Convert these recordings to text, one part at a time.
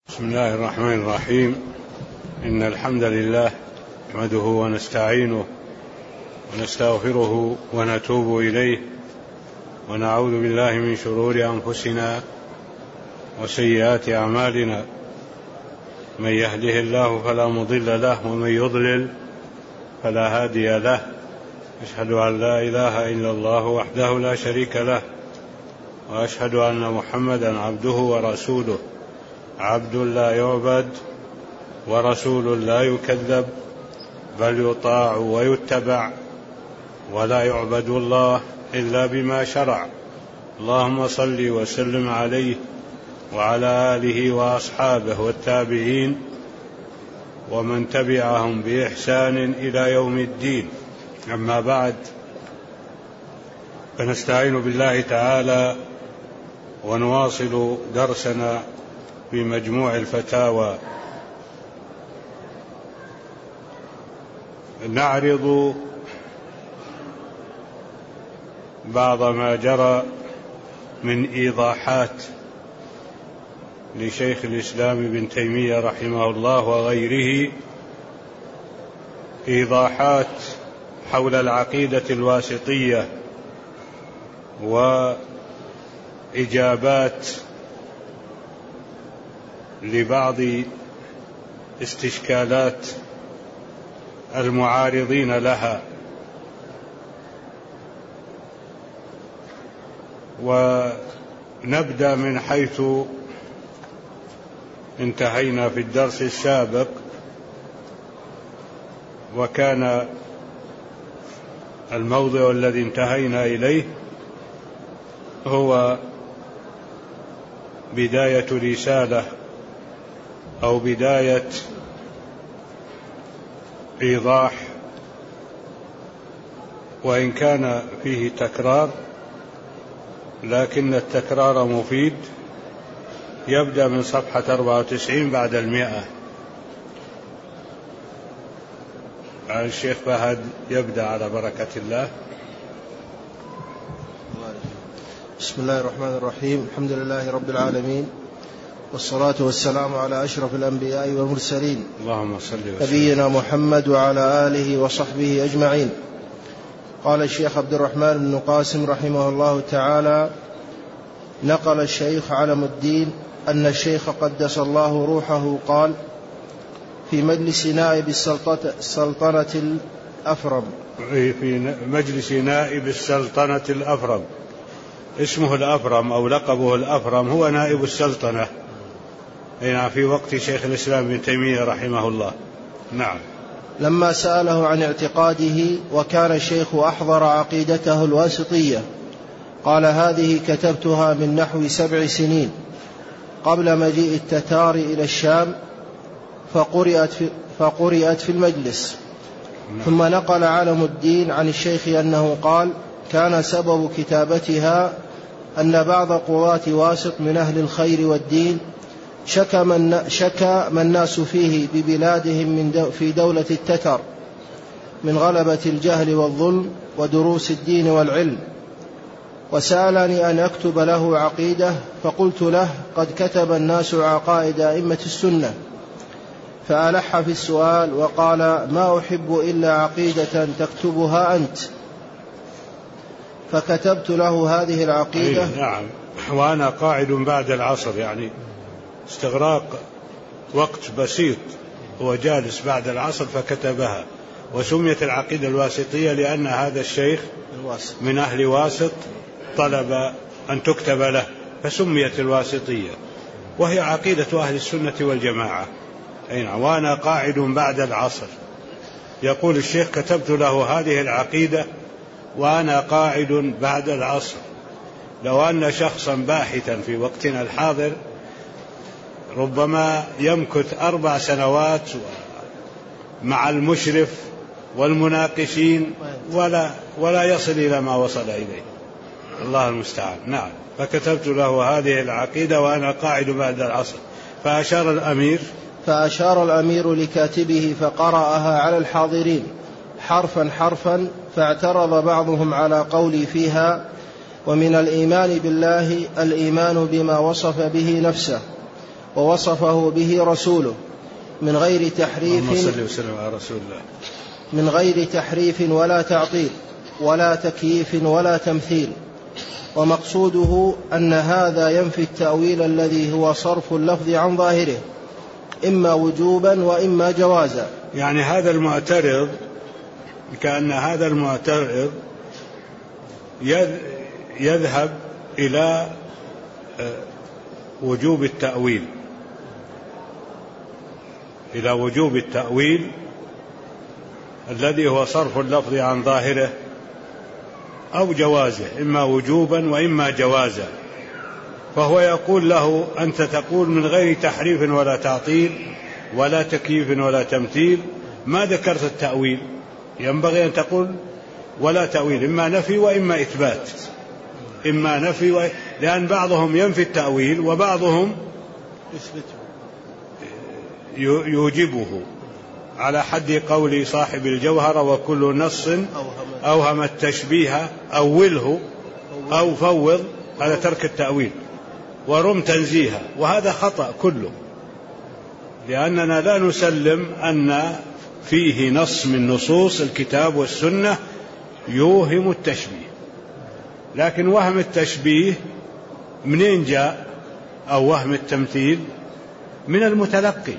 بسم الله الرحمن الرحيم. إن الحمد لله نحمده ونستعينه ونستغفره ونتوب إليه ونعوذ بالله من شرور أنفسنا وسيئات أعمالنا. من يهده الله فلا مضل له ومن يضلل فلا هادي له. أشهد أن لا إله إلا الله وحده لا شريك له، وأشهد أن محمدا عبده ورسوله، عبد لا يعبد ورسول لا يكذب، بل يطاع ويتبع، ولا يعبد الله إلا بما شرع. اللهم صل وسلم عليه وعلى آله وأصحابه والتابعين ومن تبعهم بإحسان إلى يوم الدين. أما بعد، فنستعين بالله تعالى ونواصل درسنا في مجموع الفتاوى. نعرض بعض ما جرى من إيضاحات لشيخ الإسلام ابن تيمية رحمه الله وغيره، إيضاحات حول العقيدة الواسطية وإجابات لبعض استشكالات المعارضين لها. ونبدأ من حيث انتهينا في الدرس السابق، وكان الموضع الذي انتهينا إليه هو بداية رسالة أو بداية إيضاح، وإن كان فيه تكرار لكن التكرار مفيد. يبدأ من صفحة 94 بعد 100. الشيخ فهد يبدأ على بركة الله. بسم الله الرحمن الرحيم. الحمد لله رب العالمين، والصلاة والسلام على أشرف الأنبياء والمرسلين، اللهم صل وسلم نبينا محمد وعلى آله وصحبه أجمعين. قال الشيخ عبد الرحمن بن قاسم رحمه الله تعالى: نقل الشيخ علم الدين أن الشيخ قدس الله روحه قال في مجلس نائب السلطنة الأفرم، في مجلس نائب السلطنة الأفرم، اسمه الأفرم أو لقبه الأفرم، هو نائب السلطنة في وقت شيخ الإسلام ابن تيمية رحمه الله. نعم. لما سأله عن اعتقاده وكان الشيخ أحضر عقيدته الواسطية، قال: هذه كتبتها من نحو 7 سنين قبل مجيء التتار إلى الشام، فقرئت في المجلس. ثم نقل علم الدين عن الشيخ أنه قال: كان سبب كتابتها أن بعض قضاة واسط من أهل الخير والدين شكى ما الناس فيه ببلادهم في دولة التتر من غلبة الجهل والظلم ودروس الدين والعلم، وسألني أن أكتب له عقيدة، فقلت له: قد كتب الناس عقائد أئمة السنة. فألح في السؤال وقال: ما أحب إلا عقيدة تكتبها أنت. فكتبت له هذه العقيدة. نعم. وأنا قاعد بعد العصر، استغراق وقت بسيط، هو جالس بعد العصر فكتبها. وسميت العقيدة الواسطية لأن هذا الشيخ من أهل واسط طلب أن تكتب له، فسميت الواسطية، وهي عقيدة أهل السنة والجماعة. وأنا قاعد بعد العصر. يقول الشيخ: كتبت له هذه العقيدة وأنا قاعد بعد العصر. لو أن شخصا باحثا في وقتنا الحاضر ربما يمكث 4 سنوات مع المشرف والمناقشين ولا يصل إلى ما وصل إليه، الله المستعان. نعم. فكتبت له هذه العقيدة وأنا قاعد بعد العصر. فأشار الأمير لكاتبه فقرأها على الحاضرين حرفا حرفا، فاعترض بعضهم على قولي فيها: ومن الإيمان بالله الإيمان بما وصف به نفسه، ووصفه به رسوله من غير تحريف ولا تعطيل ولا تكييف ولا تمثيل. ومقصوده أن هذا ينفي التأويل الذي هو صرف اللفظ عن ظاهره إما وجوبا وإما جوازا. يعني هذا المعترض كأن هذا المعترض يذهب إلى وجوب التأويل، إلى وجوب التأويل الذي هو صرف اللفظ عن ظاهره أو جوازه، إما وجوبا وإما جوازا. فهو يقول له أنت تقول من غير تحريف ولا تعطيل ولا تكييف ولا تمثيل، ما ذكرت التأويل. ينبغي أن تقول ولا تأويل، إما نفي وإما إثبات، إما نفي لأن بعضهم ينفي التأويل وبعضهم يوجبه، على حد قول صاحب الجوهرة وكل نص أوهم التشبيه أوله أو فوض، هذا ترك التأويل، ورم تنزيها، وهذا خطأ كله، لأننا لا نسلم أن فيه نص من نصوص الكتاب والسنة يوهم التشبيه. لكن وهم التشبيه منين جاء؟ أو وهم التمثيل من المتلقي.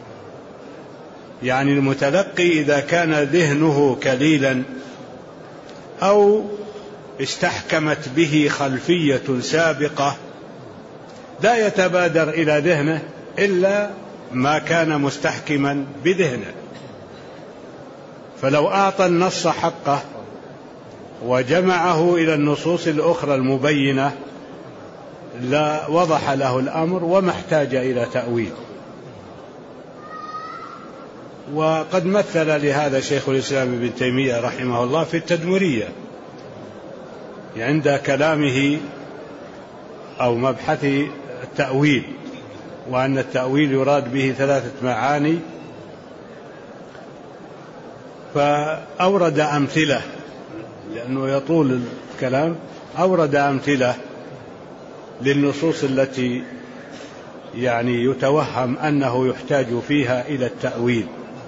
يعني المتلقي إذا كان ذهنه كليلا أو استحكمت به خلفية سابقة لا يتبادر إلى ذهنه إلا ما كان مستحكما بذهنه. فلو أعطى النص حقه وجمعه إلى النصوص الأخرى المبينة لا وضح له الأمر وما احتاج إلى تأويل. وقد مثل لهذا شيخ الإسلام ابن تيمية رحمه الله في التدمرية عند كلامه أو مبحث التأويل، وأن التأويل يراد به 3 معاني، فأورد أمثلة لأنه يطول الكلام، أورد أمثلة للنصوص التي يعني يتوهم أنه يحتاج فيها إلى التأويل.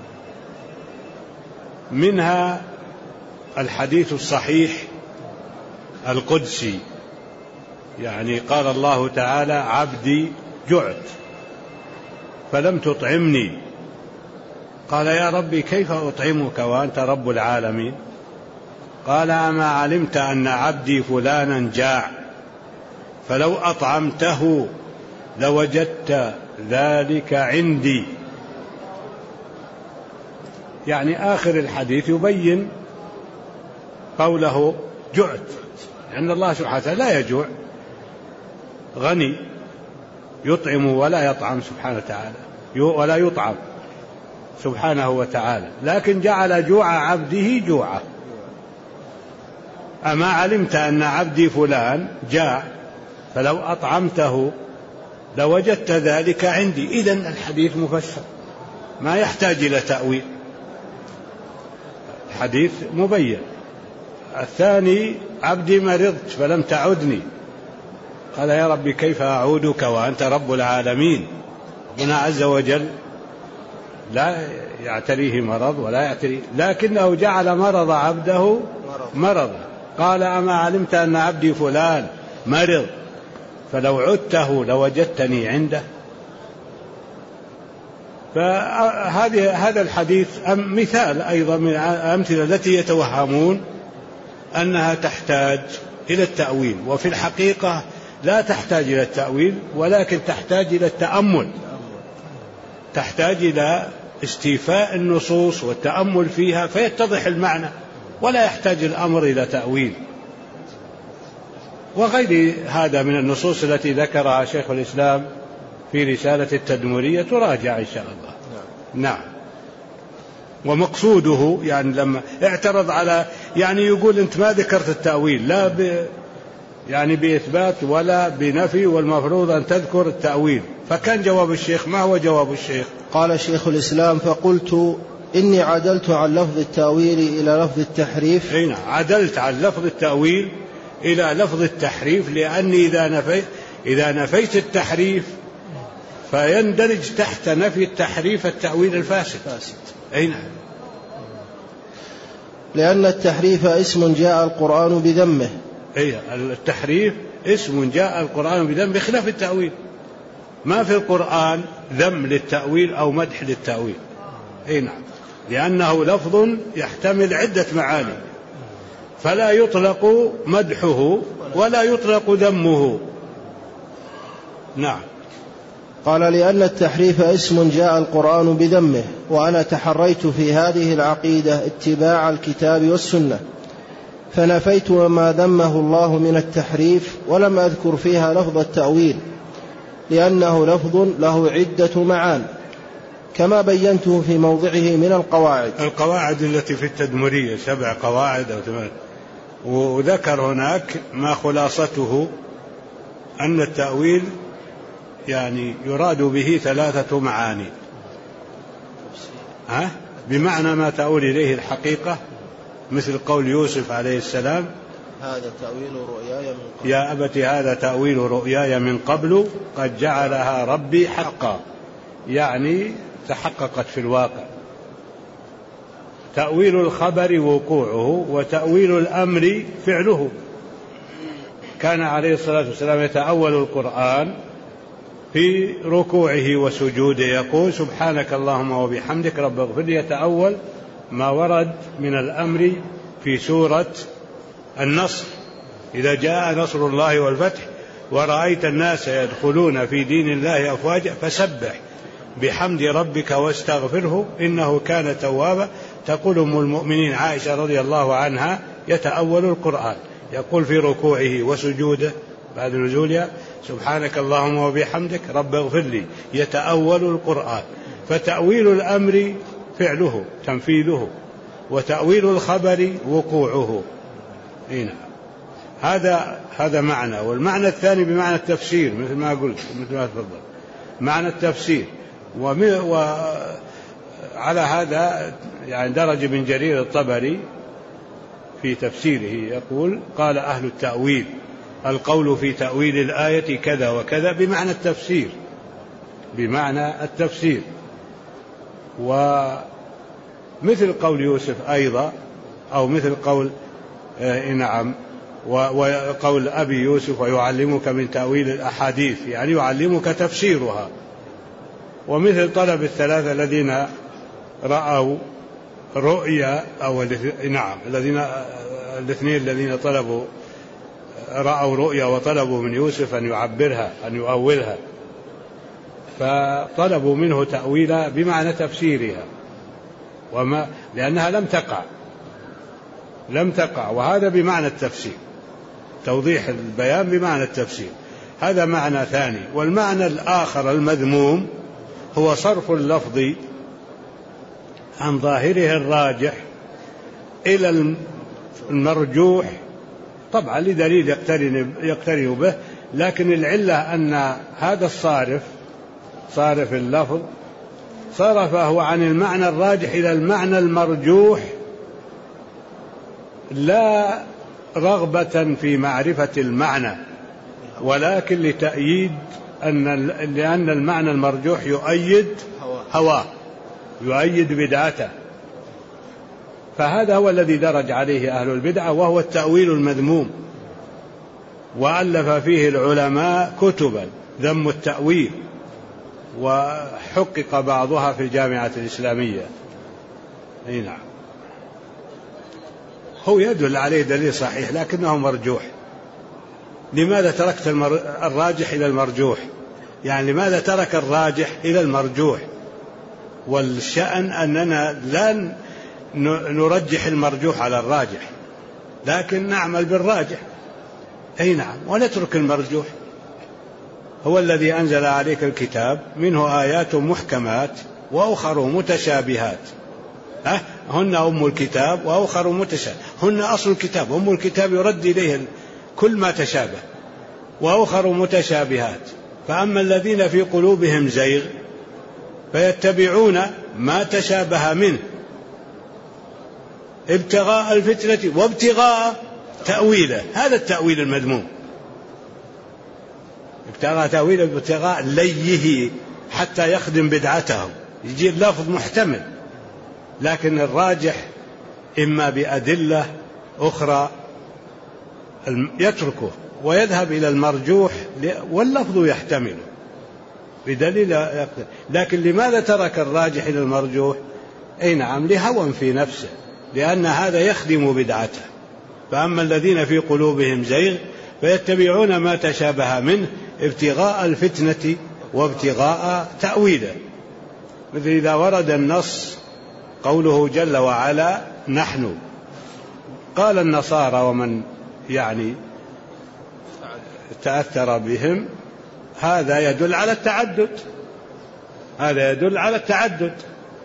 منها الحديث الصحيح القدسي، يعني قال الله تعالى عبدي جعت فلم تطعمني، قال يا ربي كيف أطعمك وأنت رب العالمين؟ قال أما علمت أن عبدي فلانا جاع فلو أطعمته لوجدت ذلك عندي. يعني آخر الحديث يبين قوله جعت، لأن الله سبحانه وتعالى لا يجوع، غني يطعم ولا يطعم سبحانه وتعالى، ولا يطعم سبحانه وتعالى، لكن جعل جوع عبده جوعه. أما علمت أن عبدي فلان جاع فلو أطعمته لوجدت ذلك عندي. إذن الحديث مفسر ما يحتاج إلى تأويل، الحديث مبين. الثاني عبدي مرضت فلم تعدني، قال يا ربي كيف أعودك وأنت رب العالمين؟ ربنا عز وجل لا يعتريه مرض ولا يعتريه، لكنه جعل مرض عبده مرضا. قال أما علمت أن عبدي فلان مرض فلو عدته لوجدتني عنده. فهذا الحديث مثال أيضا من الأمثلة التي يتوهمون أنها تحتاج إلى التأويل، وفي الحقيقة لا تحتاج إلى التأويل، ولكن تحتاج إلى التأمل، تحتاج إلى استيفاء النصوص والتأمل فيها فيتضح المعنى، ولا يحتاج الأمر إلى تأويل. وغير هذا من النصوص التي ذكرها شيخ الإسلام في رسالة التدمرية تراجع إن شاء الله. نعم. ومقصوده يعني لما اعترض على يعني يقول أنت ما ذكرت التأويل لا يعني بإثبات ولا بنفي، والمفروض أن تذكر التأويل. فكان جواب الشيخ، ما هو جواب الشيخ؟ قال شيخ الإسلام فقلت إني عدلت عن لفظ التأويل إلى لفظ التحريف. هنا عدلت عن لفظ التأويل إلى لفظ التحريف، لأني إذا نفيت التحريف فيندرج تحت نفي التحريف التأويل الفاسد. أي نعم. لأن التحريف اسم جاء القرآن بذمه. أي التحريف اسم جاء القرآن بذمه بخلاف التأويل. ما في القرآن ذم للتأويل أو مدح للتأويل. أي نعم. لأنه لفظ يحتمل عدة معاني، فلا يطلق مدحه ولا يطلق ذمه. نعم. قال لأن التحريف اسم جاء القرآن بذمه، وأنا تحريت في هذه العقيدة اتباع الكتاب والسنة، فنفيت ما ذمه الله من التحريف، ولم أذكر فيها لفظ التأويل، لأنه لفظ له عدة معان، كما بينته في موضعه من القواعد التي في التدمرية 7 قواعد أو 8. وذكر هناك ما خلاصته أن التأويل يعني يراد به 3 معاني. بمعنى ما تؤول إليه الحقيقة، مثل قول يوسف عليه السلام: هذا تأويل رؤياي من قبل. يا أبت هذا تأويل رؤياي من قبل قد جعلها ربي حقا، يعني تحققت في الواقع. تأويل الخبر وقوعه، وتأويل الأمر فعله. كان عليه الصلاة والسلام يتأول القرآن في ركوعه وسجوده، يقول: سبحانك اللهم وبحمدك رب اغفر لي. يتأول ما ورد من الأمر في سورة النصر: إذا جاء نصر الله والفتح ورأيت الناس يدخلون في دين الله أفواجا فسبح بحمد ربك واستغفره إنه كان توابا. تقول أم المؤمنين عائشة رضي الله عنها: يتأول القرآن، يقول في ركوعه وسجوده بعد نزولها: سبحانك اللهم وبحمدك رب اغفر لي. يتأول القرآن. فتأويل الأمر فعله تنفيذه، وتأويل الخبر وقوعه. هنا هذا معنى. والمعنى الثاني بمعنى التفسير، مثل ما قلت، مثل ما تفضل، معنى التفسير. وعلى هذا يعني درج ابن جرير الطبري في تفسيره يقول: قال أهل التأويل: القول في تأويل الآية كذا وكذا، بمعنى التفسير، بمعنى التفسير. ومثل قول يوسف أيضا، أو مثل قول نعم، وقول أبي يوسف: ويعلمك من تأويل الأحاديث، يعني يعلمك تفسيرها. ومثل طلب 3 الذين رأوا رؤيا، أو نعم الاثنين الذين رأوا رؤيا وطلبوا من يوسف أن يعبرها، أن يؤولها، فطلبوا منه تأويلها بمعنى تفسيرها، لأنها لم تقع، وهذا بمعنى التفسير، توضيح البيان بمعنى التفسير. هذا معنى ثاني. والمعنى الآخر المذموم هو صرف اللفظ عن ظاهره الراجح إلى المرجوح، طبعا لدليل يقترن به، لكن العلة أن هذا صارف اللفظ صرفه عن المعنى الراجح إلى المعنى المرجوح، لا رغبة في معرفة المعنى، ولكن لتأييد لأن المعنى المرجوح يؤيد هواه، يؤيد بدعته. فهذا هو الذي درج عليه أهل البدعة، وهو التأويل المذموم. وألف فيه العلماء كتبا ذم التأويل، وحقق بعضها في الجامعة الإسلامية. أي نعم. هو يدل عليه دليل صحيح لكنه مرجوح. لماذا تركت الراجح إلى المرجوح؟ يعني لماذا ترك الراجح إلى المرجوح؟ والشأن أننا لا نرجح المرجوح على الراجح، لكن نعمل بالراجح. أي نعم. ونترك المرجوح. هو الذي أنزل عليك الكتاب منه آيات محكمات وأخر متشابهات، هن أم الكتاب وأخر متشابه. هن أصل الكتاب، أم الكتاب يرد إليه كل ما تشابه، وأخر متشابهات. فأما الذين في قلوبهم زيغ فيتبعون ما تشابه منه ابتغاء الفتنة وابتغاء تأويله. هذا التأويل المذموم. ابتغاء تأويله، ابتغاء ليه حتى يخدم بدعته، يجي اللفظ محتمل، لكن الراجح إما بأدلة أخرى يتركه ويذهب إلى المرجوح واللفظ يحتمله بدليل. لكن لماذا ترك الراجح إلى المرجوح؟ أي نعم، لهوى في نفسه، لأن هذا يخدم بدعته. فأما الذين في قلوبهم زيغ فيتبعون ما تشابه منه ابتغاء الفتنة وابتغاء تأويله. مثل إذا ورد النص قوله جل وعلا نحن، قال النصارى ومن يعني تأثر بهم هذا يدل على التعدد، هذا يدل على التعدد،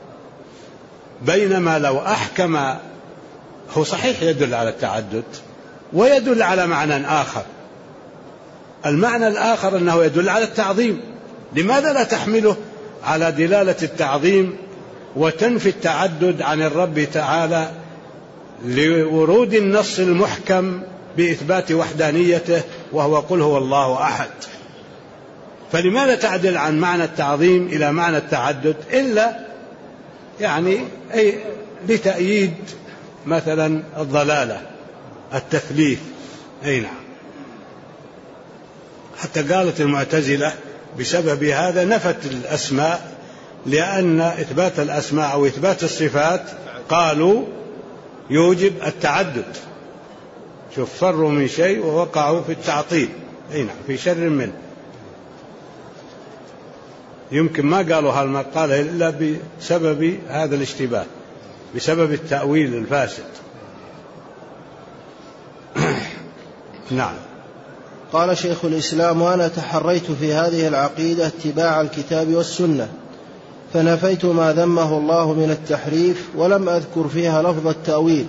بينما لو أحكم هو صحيح يدل على التعدد ويدل على معنى آخر. المعنى الآخر أنه يدل على التعظيم، لماذا لا تحمله على دلالة التعظيم وتنفي التعدد عن الرب تعالى لورود النص المحكم بإثبات وحدانيته وهو قل هو الله أحد؟ فلماذا تعدل عن معنى التعظيم إلى معنى التعدد إلا يعني لتأييد مثلا الضلالة التثليث؟ أي نعم. حتى قالت المعتزلة بسبب هذا نفت الأسماء، لأن إثبات الأسماء أو إثبات الصفات قالوا يوجب التعدد. شوف، فروا من شيء ووقعوا في التعطيل، أي نعم، في شر منه. يمكن ما قالوا هالمقالة إلا بسبب هذا الاشتباه، بسبب التأويل الفاسد. نعم. قال شيخ الإسلام: وأنا تحريت في هذه العقيدة اتباع الكتاب والسنة، فنفيت ما ذمه الله من التحريف، ولم أذكر فيها لفظ التأويل،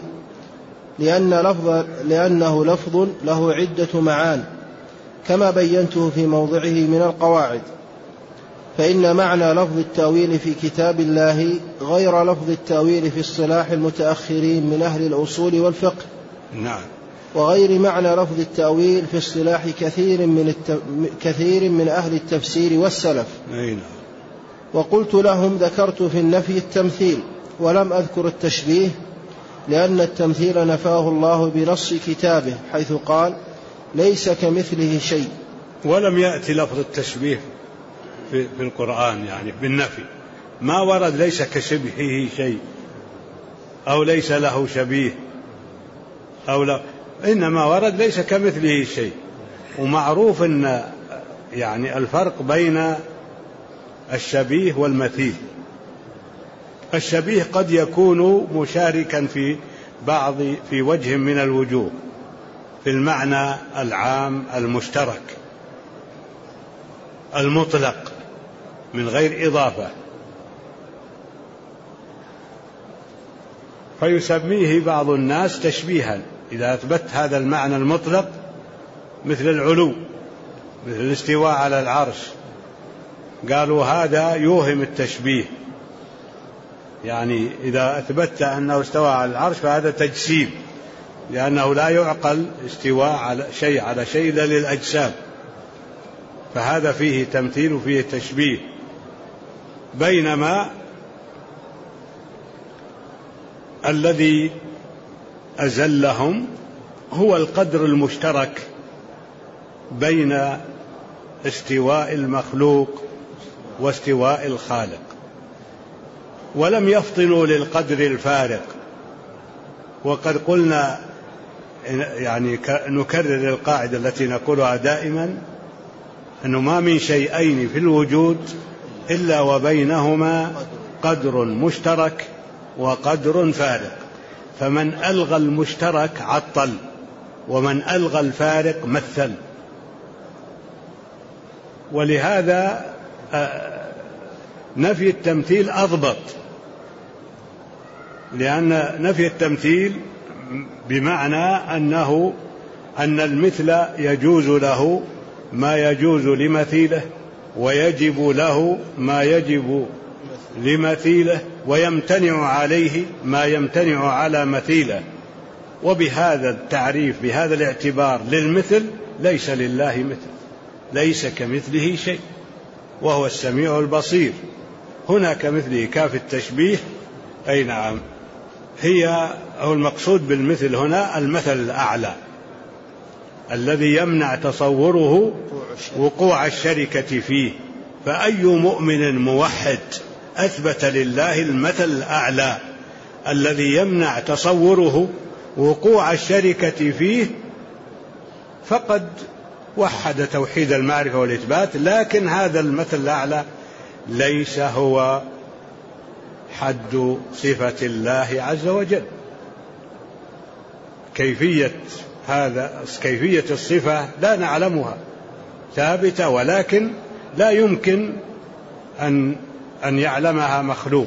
لأنه لفظ له عدة معان، كما بينته في موضعه من القواعد. فإن معنى لفظ التأويل في كتاب الله غير لفظ التأويل في اصطلاح المتأخرين من أهل الأصول والفقه. نعم. وغير معنى لفظ التأويل في اصطلاح كثير من أهل التفسير والسلف. نعم. وقلت لهم: ذكرت في النفي التمثيل ولم أذكر التشبيه، لأن التمثيل نفاه الله بنص كتابه، حيث قال: ليس كمثله شيء. ولم يأتي لفظ التشبيه في القرآن، يعني بالنفي ما ورد ليس كشبهه شيء أو ليس له شبيه أو لا، إنما ورد ليس كمثله شيء. ومعروف أن يعني الفرق بين الشبيه والمثيل. الشبيه قد يكون مشاركا في وجه من الوجوه في المعنى العام المشترك المطلق من غير إضافة، فيسميه بعض الناس تشبيها إذا أثبت هذا المعنى المطلق، مثل العلو، مثل الاستواء على العرش، قالوا هذا يوهم التشبيه، يعني إذا أثبت أنه استوى على العرش فهذا تجسيم، لأنه لا يعقل استواء على شيء إلا للأجسام، فهذا فيه تمثيل وفيه تشبيه. بينما الذي أزلهم هو القدر المشترك بين استواء المخلوق واستواء الخالق، ولم يفطنوا للقدر الفارق. وقد قلنا يعني نكرر القاعدة التي نقولها دائما، أنه ما من شيئين في الوجود إلا وبينهما قدر مشترك وقدر فارق، فمن ألغى المشترك عطل، ومن ألغى الفارق مثل. ولهذا نفي التمثيل أضبط، لأن نفي التمثيل بمعنى أن المثل يجوز له ما يجوز لمثيله، ويجب له ما يجب لمثيله، ويمتنع عليه ما يمتنع على مثيله. وبهذا التعريف، بهذا الاعتبار للمثل، ليس لله مثل، ليس كمثله شيء. وهو السميع البصير. هنا كمثله كاف التشبيه. أي نعم، هو المقصود بالمثل هنا المثل الأعلى الذي يمنع تصوره وقوع الشركة فيه. فأي مؤمن موحد أثبت لله المثل الأعلى الذي يمنع تصوره وقوع الشركة فيه فقد وحد توحيد المعرفة والإثبات. لكن هذا المثل الأعلى ليس هو حد صفة الله عز وجل. كيفية الصفة لا نعلمها، ثابتة، ولكن لا يمكن أن يعلمها مخلوق،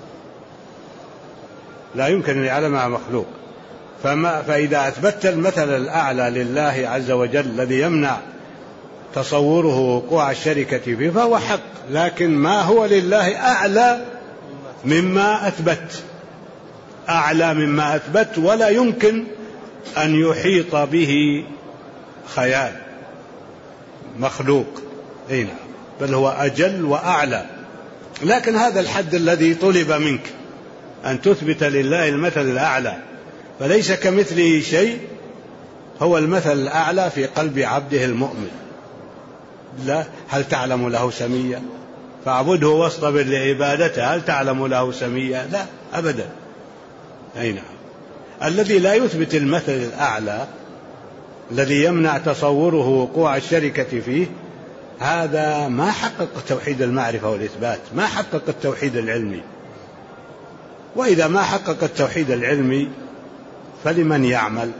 لا يمكن أن يعلمها مخلوق. فإذا أثبت المثل الأعلى لله عز وجل الذي يمنع تصوره وقوع الشركة فيه فهو حق، لكن ما هو لله أعلى مما أثبت، أعلى مما أثبت، ولا يمكن أن يحيط به خيال مخلوق. بل هو أجل وأعلى. لكن هذا الحد الذي طلب منك أن تثبت لله المثل الأعلى، فليس كمثله شيء، هو المثل الأعلى في قلب عبده المؤمن. لا، هل تعلم له سميا؟ فاعبده واصطبر لعبادته، هل تعلم له سميا؟ لا أبدا. أي نعم. الذي لا يثبت المثل الأعلى الذي يمنع تصوره وقوع الشركة فيه، هذا ما حقق توحيد المعرفة والإثبات، ما حقق التوحيد العلمي. وإذا ما حقق التوحيد العلمي فلمن يعمل؟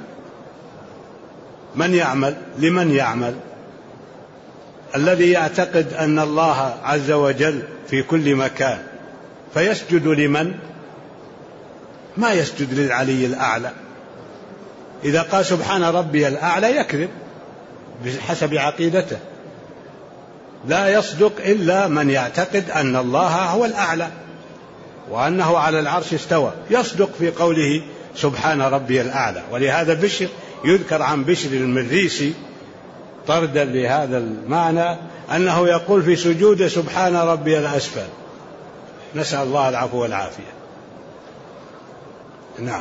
من يعمل؟ لمن يعمل؟ الذي يعتقد أن الله عز وجل في كل مكان فيسجد لمن؟ ما يسجد للعلي الأعلى. إذا قال سبحان ربي الأعلى يكذب بحسب عقيدته. لا يصدق إلا من يعتقد أن الله هو الأعلى وأنه على العرش استوى، يصدق في قوله سبحان ربي الأعلى. ولهذا بشر يذكر عن بشر المريسي طردا لهذا المعنى أنه يقول في سجود سبحان ربي الأسفل، نسأل الله العفو والعافية. نعم.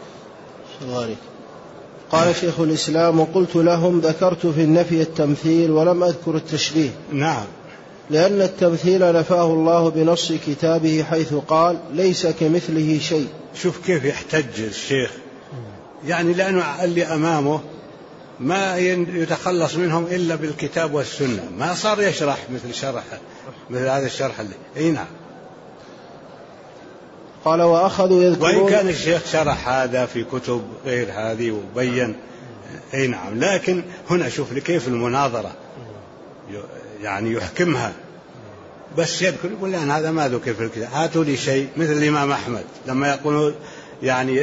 قال شيخ الإسلام: وقلت لهم ذكرت في النفي التمثيل ولم أذكر التشبيه. نعم. لأن التمثيل نفاه الله بنص كتابه حيث قال: ليس كمثله شيء. شوف كيف يحتج الشيخ، يعني لأنه اللي أمامه ما يتخلص منهم إلا بالكتاب والسنة، ما صار يشرح مثل هذا الشرح اللي. أي نعم. قال: وأخذوا يذكرون، وإن كان الشيخ شرح هذا في كتب غير هذه وبين. أي نعم. لكن هنا شوف لكيف المناظرة، يعني يحكمها، بس يذكر يقول لأن هذا ما ذكر في الكتاب، هاتوا لي شيء. مثل الإمام أحمد لما يقولون يعني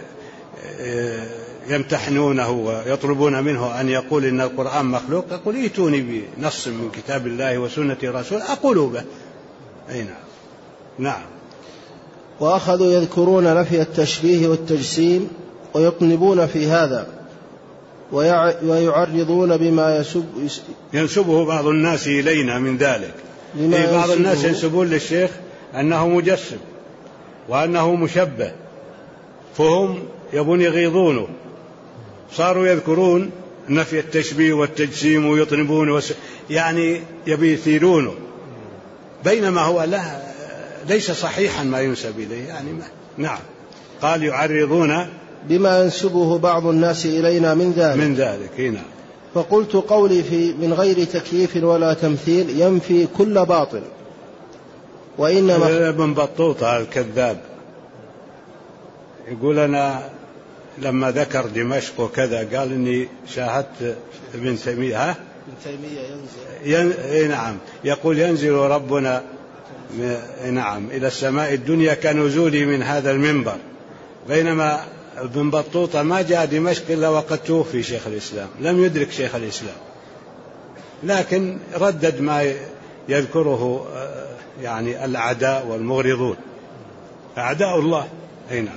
يمتحنونه ويطلبون منه أن يقول إن القرآن مخلوق، يقول ائتوني بنص من كتاب الله وسنة رسول أقول به. أي نعم. نعم. وأخذوا يذكرون نفي التشبيه والتجسيم ويطنبون في هذا ويعرضون بما ينسبه بعض الناس إلينا من ذلك. بعض الناس ينسبون للشيخ أنه مجسم وأنه مشبه، فهم يبون يغيظونه، صاروا يذكرون نفي التشبيه والتجسيم ويطنبون يعني يبيثيرونه، بينما هو ليس صحيحا ما ينسب إليه يعني ما. نعم. قال يعرضون بما ينسبه بعض الناس إلينا من ذلك. نعم. فقلت قولي في من غير تكييف ولا تمثيل ينفي كل باطل. وإنما ابن بطوطة الكذاب يقول أنا لما ذكر دمشق وكذا قال إني شاهدت ابن تيمية ينزل. نعم. يقول ينزل ربنا نعم إلى السماء الدنيا كنزوله من هذا المنبر، بينما ابن بطوطة ما جاء دمشق إلا وقد توفي شيخ الإسلام، لم يدرك شيخ الإسلام، لكن ردد ما يذكره يعني الأعداء والمغرضون أعداء الله. أي نعم.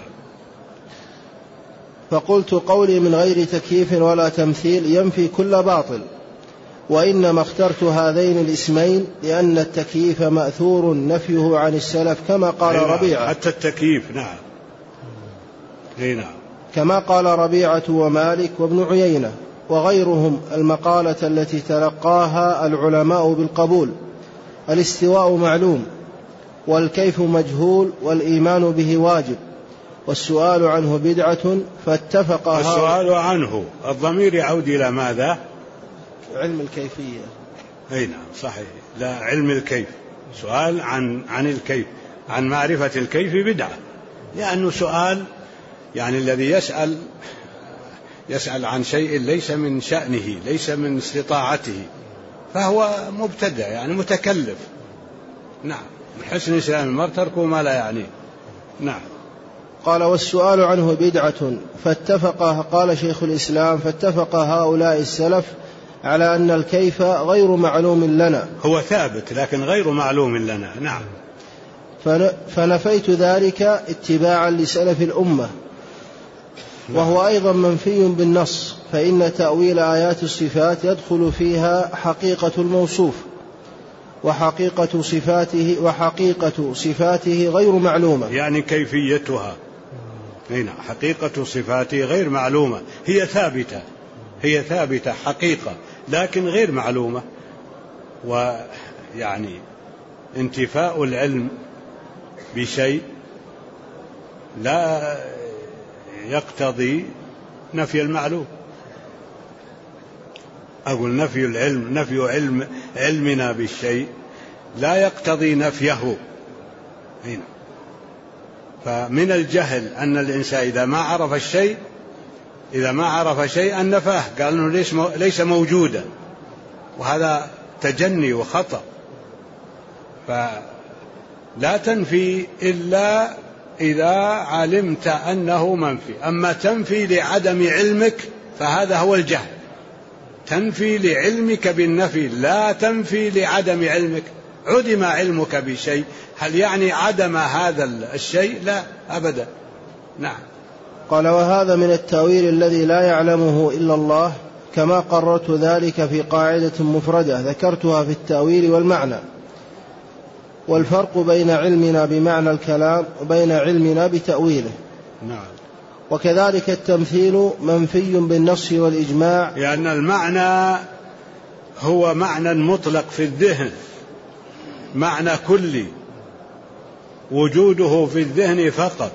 فقلت قولي من غير تكييف ولا تمثيل ينفي كل باطل، وإنما اخترت هذين الاسمين لأن التكييف مأثور نفيه عن السلف كما قال ربيعة. حتى التكييف نعم. نعم. كما قال ربيعة ومالك وابن عيينة وغيرهم المقالة التي تلقاها العلماء بالقبول: الاستواء معلوم، والكيف مجهول، والإيمان به واجب، والسؤال عنه بدعة. فاتفق السؤال عنه الضمير يعود إلى ماذا؟ علم الكيفية. أي نعم صحيح، لا علم الكيف، سؤال عن الكيف، عن معرفة الكيف بدعة، لأنه سؤال يعني الذي يسأل عن شيء ليس من شأنه، ليس من استطاعته، فهو مبتدع يعني متكلف. نعم. من حسن إسلام المرء تركه ما لا يعنيه. نعم. قال: والسؤال عنه بدعة. قال شيخ الإسلام: فاتفق هؤلاء السلف على أن الكيف غير معلوم لنا. هو ثابت لكن غير معلوم لنا. نعم. فنفيت ذلك اتباعا لسلف الأمة. وهو أيضا منفي بالنص، فإن تأويل آيات الصفات يدخل فيها حقيقة الموصوف، وحقيقة صفاته غير معلومة، يعني كيفيتها. هنا حقيقة صفاته غير معلومة، هي ثابتة حقيقة لكن غير معلومة. ويعني انتفاء العلم بشيء لا يقتضي نفي المعلوم. أقول نفي علمنا بالشيء لا يقتضي نفيه. هنا فمن الجهل أن الإنسان إذا ما عرف شيئا نفاه، قال أنه ليس موجودا، وهذا تجني وخطأ. فلا تنفي إلا إذا علمت أنه منفي. أما تنفي لعدم علمك فهذا هو الجهل. تنفي لعلمك بالنفي، لا تنفي لعدم علمك. عدم علمك بشيء، هل يعني عدم هذا الشيء؟ لا أبدا. نعم. قال: وهذا من التأويل الذي لا يعلمه إلا الله، كما قررت ذلك في قاعدة مفردة ذكرتها في التأويل والمعنى، والفرق بين علمنا بمعنى الكلام وبين علمنا بتأويله. نعم. وكذلك التمثيل منفي بالنص والإجماع، لأن المعنى هو معنى مطلق في الذهن، معنى كلي وجوده في الذهن فقط.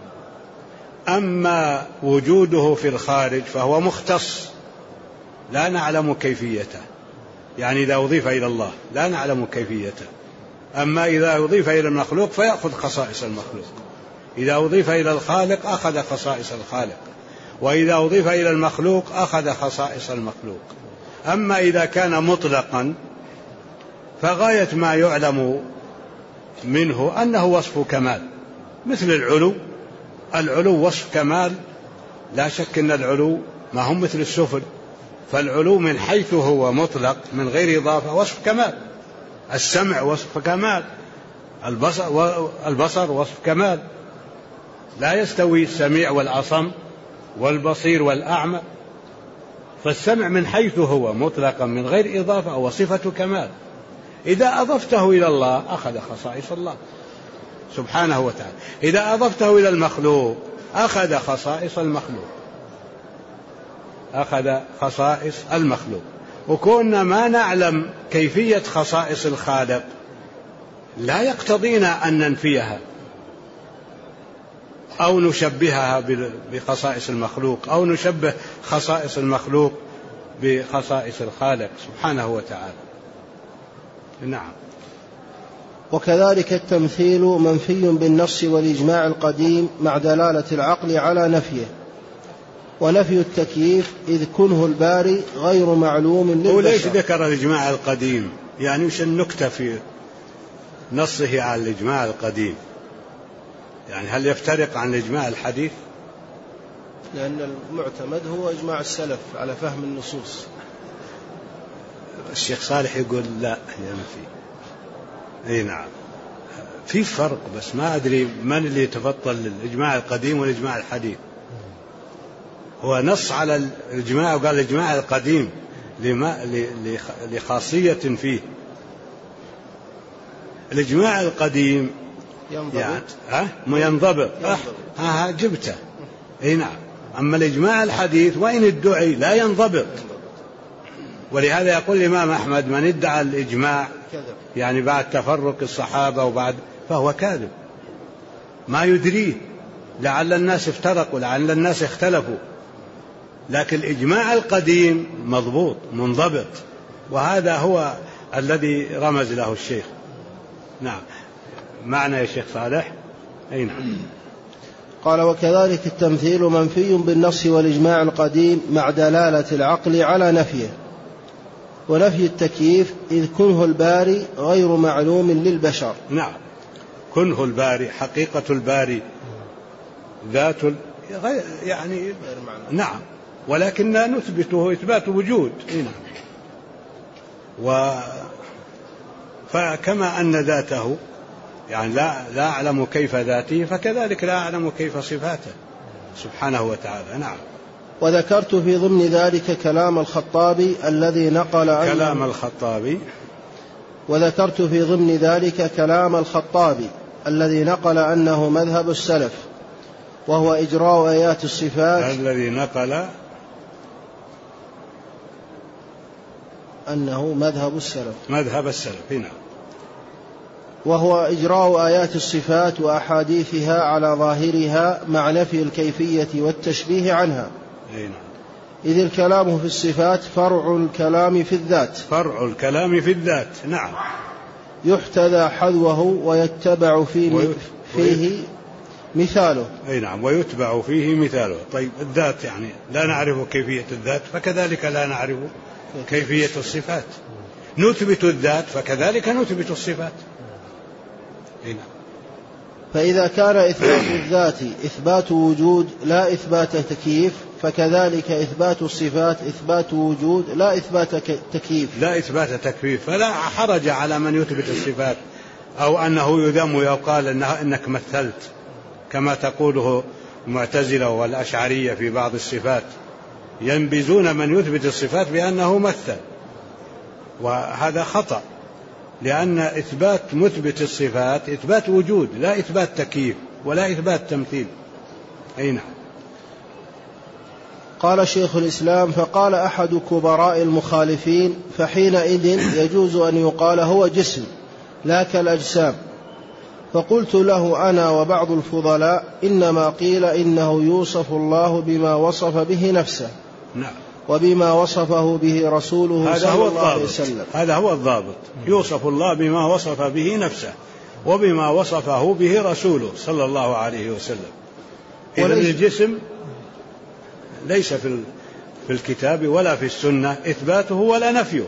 أما وجوده في الخارج فهو مختص لا نعلم كيفيته، يعني إذا أضيف إلى الله لا نعلم كيفيته. أما إذا أضيف إلى المخلوق فيأخذ خصائص المخلوق، إذا أضيف إلى الخالق أخذ خصائص الخالق، وإذا أضيف إلى المخلوق أخذ خصائص المخلوق. أما إذا كان مطلقا فغاية ما يعلم منه أنه وصف كمال، مثل العلو وصف كمال، لا شك أن العلو ما هم مثل السفل، فالعلو من حيث هو مطلق من غير إضافة وصف كمال. السمع وصف كمال، البصر وصف كمال، لا يستوي السميع والأصم والبصير والأعمى. فالسمع من حيث هو مطلقا من غير إضافة وصفة كمال. إذا أضفته إلى الله أخذ خصائص الله سبحانه وتعالى، إذا أضفته إلى المخلوق أخذ خصائص المخلوق. وكوننا ما نعلم كيفية خصائص الخالق لا يقتضينا أن ننفيها أو نشبهها بخصائص المخلوق، أو نشبه خصائص المخلوق بخصائص الخالق سبحانه وتعالى. نعم. وكذلك التمثيل منفي بالنص والإجماع القديم مع دلالة العقل على نفيه. ونفي التكييف إذ كنه الباري غير معلوم للبشر. وليش ذكر الإجماع القديم؟ يعني وش النكتة في نصه على الإجماع القديم؟ يعني هل يفترق عن الإجماع الحديث؟ لأن المعتمد هو إجماع السلف على فهم النصوص. الشيخ صالح يقول لا ينفي. أي نعم، في فرق، بس ما أدري من اللي يتفضل الإجماع القديم والإجماع الحديث. هو نص على الإجماع وقال الإجماع القديم، لخاصية فيه. الإجماع القديم يعني ينضبط. جبته. اي نعم. أما الإجماع الحديث وإن ادعي لا ينضبط. ولهذا يقول الإمام أحمد من ادعى الإجماع يعني بعد تفرق الصحابة وبعد فهو كاذب، ما يدريه، لعل الناس افترقوا، لعل الناس اختلفوا، لكن الإجماع القديم مضبوط منضبط، وهذا هو الذي رمز له الشيخ. نعم. معنى يا شيخ صالح. أي نعم. قال وكذلك التمثيل منفي بالنص والإجماع القديم مع دلالة العقل على نفيه، ونفي التكييف إذ كنه الباري غير معلوم للبشر. نعم. كنه الباري، حقيقة الباري ذات يعني نعم، ولكننا نثبته إثبات وجود. نعم. فكما أن ذاته يعني لا أعلم كيف ذاته، فكذلك لا أعلم كيف صفاته سبحانه وتعالى. نعم. وذكرت في ضمن ذلك كلام الخطابي الذي نقل عنه كلام الخطابي. وذكرت في ضمن ذلك كلام الخطابي الذي نقل أنه مذهب السلف، وهو إجراء آيات الصفات. الذي نقل أنه مذهب السلف. مذهب السلف. نعم. وهو إجراء آيات الصفات وأحاديثها على ظاهرها مع نفي الكيفية والتشبيه عنها. نعم. إذ الكلام في الصفات فرع الكلام في الذات. فرع الكلام في الذات. نعم. يحتذى حذوه ويتبع فيه مثاله. أي نعم. ويتبع فيه مثاله. طيب الذات يعني لا نعرف كيفية الذات، فكذلك لا نعرف كيفية الصفات. نثبت الذات فكذلك نثبت الصفات. نعم. فإذا كان إثبات الذات إثبات وجود لا إثبات تكييف، فكذلك إثبات الصفات إثبات وجود لا إثبات تكييف. لا إثبات تكييف. فلا حرج على من يثبت الصفات أو أنه يذم ويقال إنك مثلت كما تقوله المعتزلة والأشعرية في بعض الصفات، ينبذون من يثبت الصفات بأنه مثل، وهذا خطأ، لأن إثبات مثبت الصفات إثبات وجود لا إثبات تكييف ولا إثبات تمثيل. أي نعم. قال شيخ الإسلام فقال أحد كبراء المخالفين فحينئذ يجوز أن يقال هو جسم لا كالأجسام. فقلت له أنا وبعض الفضلاء إنما قيل إنه يوصف الله بما وصف به نفسه. نعم. وبما وصفه به رسوله صلى الله عليه وسلم. هذا هو الضابط. يوصف الله بما وصف به نفسه وبما وصفه به رسوله صلى الله عليه وسلم. إذن الجسم ليس في الكتاب ولا في السنة إثباته ولا نفيه،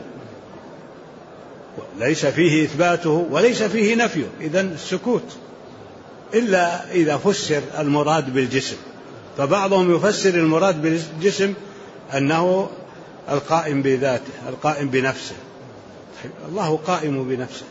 ليس فيه إثباته وليس فيه نفيه. إذن السكوت إلا إذا فسر المراد بالجسم، فبعضهم يفسر المراد بالجسم أنه القائم بذاته القائم بنفسه. الله قائم بنفسه،